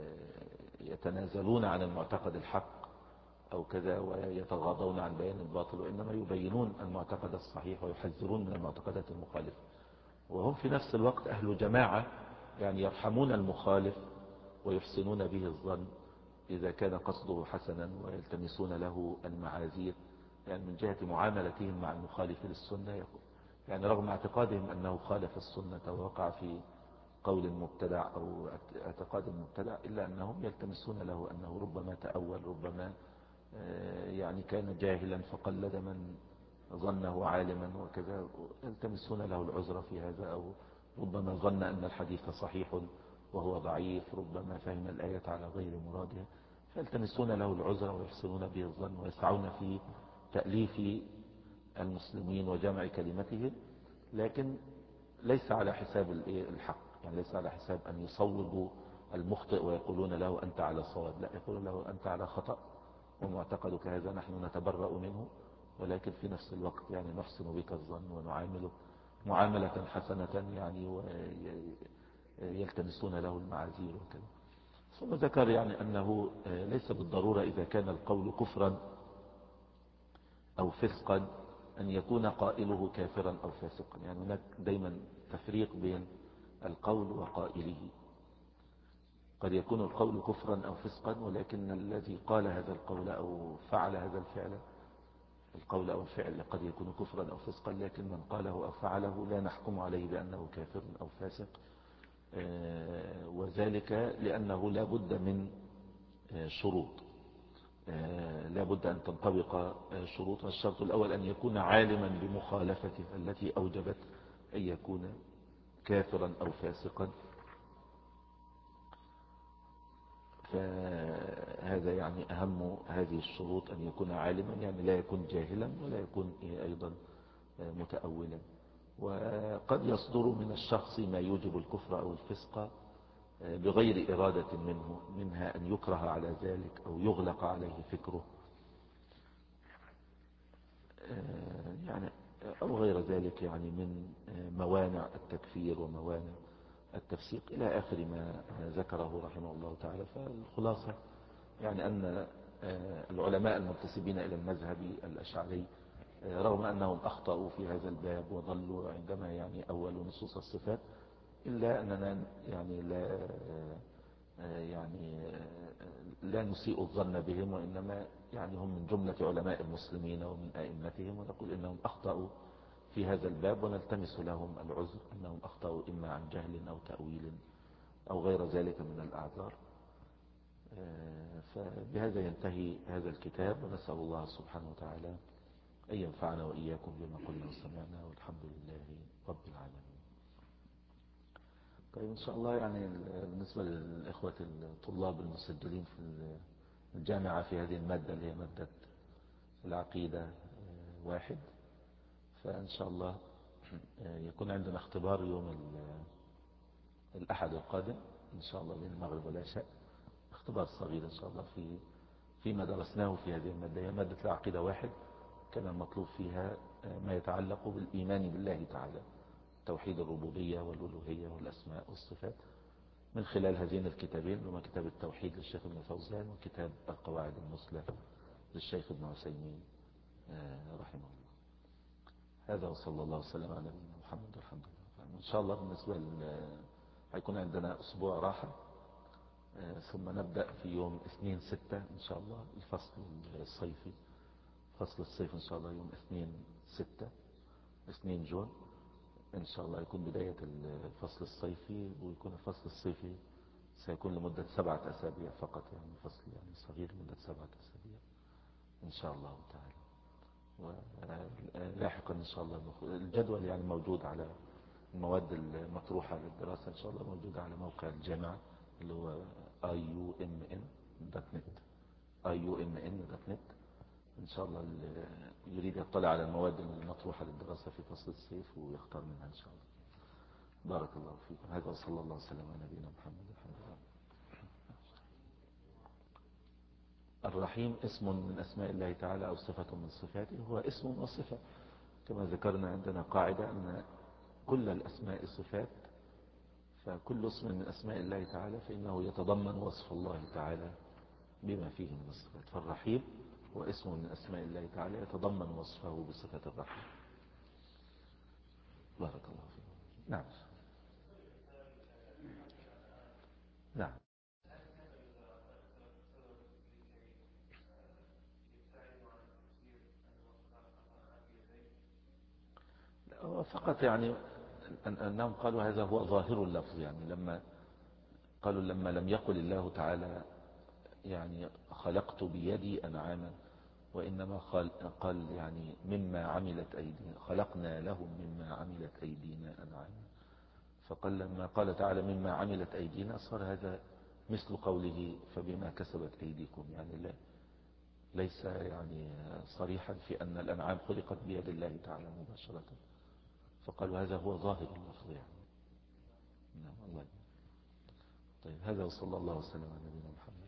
يتنازلون عن المعتقد الحق أو كذا ويتغاضون عن بيان الباطل، وإنما يبينون المعتقد الصحيح ويحذرون من المعتقدات المخالفة. وهم في نفس الوقت أهل جماعة، يعني يرحمون المخالف ويحسنون به الظن إذا كان قصده حسنا، ويلتمسون له المعاذير يعني من جهة معاملتهم مع المخالف للسنة، يعني رغم اعتقادهم أنه خالف السنة ووقع في قول مبتدع أو اعتقاد مبتدع، إلا أنهم يلتمسون له أنه ربما تأول، ربما يعني كان جاهلا فقلد من ظنه عالما وكذا، يلتمسون له العذر في هذا، أو ربما ظن أن الحديث صحيح وهو ضعيف، ربما فهم الآية على غير مرادها، فيلتمسون له العذر ويحسنون به الظن ويسعون في تأليف المسلمين وجمع كلمتهم، لكن ليس على حساب الحق، يعني ليس على حساب أن يصوبوا المخطئ ويقولون له أنت على صواب، لا، يقولون له أنت على خطأ ومعتقدك هذا نحن نتبرأ منه، ولكن في نفس الوقت يعني نحسن بك الظن ونعامله معاملة حسنة، يعني ويلتمسون له المعاذير وكذا. ثم ذكر يعني أنه ليس بالضرورة إذا كان القول كفرا أو فسقا أن يكون قائله كافرا أو فاسقا، يعني هناك دايما تفريق بين القول وقائله. قد يكون القول كفرا أو فسقا، ولكن الذي قال هذا القول أو فعل هذا الفعل القول أو الفعل قد يكون كفرا أو فسقا، لكن من قاله أو فعله لا نحكم عليه بأنه كافر أو فاسق، وذلك لأنه لا بد من شروط، لا بد أن تنطبق شروط. الشرط الأول أن يكون عالما بمخالفته التي أوجبت أن يكون كافرا أو فاسقا، فهذا يعني أهم هذه الشروط أن يكون عالما، يعني لا يكون جاهلا ولا يكون أيضا متأولا. وقد يصدر من الشخص ما يوجب الكفر أو الفسق بغير إرادة منه، منها أن يكره على ذلك أو يغلق عليه فكره، يعني أو غير ذلك يعني من موانع التكفير وموانع التفسيق إلى آخر ما ذكره رحمه الله تعالى. فالخلاصة يعني أن العلماء المنتسبين إلى المذهب الأشعري رغم أنهم أخطأوا في هذا الباب وضلوا عندما يعني أولوا نصوص الصفات، إلا أننا يعني لا يعني لا نسيء الظن بهم، وإنما يعني هم من جملة علماء المسلمين ومن أئمتهم، ونقول إنهم أخطأوا في هذا الباب ونلتمس لهم العذر أنهم أخطأوا إما عن جهل أو تأويل أو غير ذلك من الأعذار. فبهذا ينتهي هذا الكتاب، ونسأل الله سبحانه وتعالى أن ينفعنا وإياكم بما قلنا وسمعنا، والحمد لله رب العالمين. طيب إن شاء الله يعني بالنسبة للإخوة الطلاب المسجلين في الجامعة في هذه المادة اللي هي مادة العقيدة واحد، فإن شاء الله يكون عندنا اختبار يوم الأحد القادم إن شاء الله بين المغرب والعشاء، اختبار صغير إن شاء الله في فيما درسناه في هذه المادة. هي مادة العقيدة واحد، كان المطلوب فيها ما يتعلق بالإيمان بالله تعالى، توحيد الربوبية والألوهية والأسماء والصفات، من خلال هذين الكتابين، هما كتاب التوحيد للشيخ ابن فوزان وكتاب القواعد المثلى للشيخ ابن عثيمين رحمه الله. هذا وصلى الله وسلم على نبينا محمد والحمد لله. إن شاء الله بالنسبة ل... هيكون عندنا أسبوع راحة، ثم نبدأ في يوم اثنين ستة إن شاء الله الفصل الصيفي. فصل الصيف إن شاء الله يوم اثنين ستة اثنين جون إن شاء الله يكون بداية الفصل الصيفي. ويكون الفصل الصيفي سيكون لمدة سبعة أسابيع فقط، يعني فصل يعني صغير لمدة سبعة أسابيع إن شاء الله تعالى. ولاحقا إن شاء الله الجدول يعني موجود على المواد المطروحة للدراسة إن شاء الله، موجودة على موقع الجامعة اللي هو آي يو إم إن دوت نت آي يو إم إن دوت نت. إن شاء الله اللي يريد يطلع على المواد المطروحة للدراسة في فصل الصيف ويختار منها إن شاء الله. بارك الله فيكم. هذا وصلى الله وسلم على نبينا محمد. الحمد لله. الرحيم اسم من أسماء الله تعالى أو صفة من صفاته، هو اسم وصفة كما ذكرنا. عندنا قاعدة أن كل الأسماء صفات، فكل اسم من أسماء الله تعالى فإنه يتضمن وصف الله تعالى بما فيه من الصفات. فالرحيم هو اسم من أسماء الله تعالى يتضمن وصفه بصفة الرحيم. بارك الله فيكم. نعم نعم. فقط يعني أنهم قالوا هذا هو ظاهر اللفظ، يعني لما قالوا لما لم يقل الله تعالى يعني خلقت بيدي أنعاما، وإنما قال, قال يعني مما عملت أيدينا، خلقنا لهم مما عملت أيدينا أنعاما. فقال لما قال تعالى مما عملت أيدينا صار هذا مثل قوله فبما كسبت أيديكم، يعني لا ليس يعني صريحا في أن الأنعام خلقت بيد الله تعالى مباشرة. فقالوا هذا هو ظاهر اللفظ يعني. نعم الله. طيب هذا وصلى الله وسلم على نبينا محمد.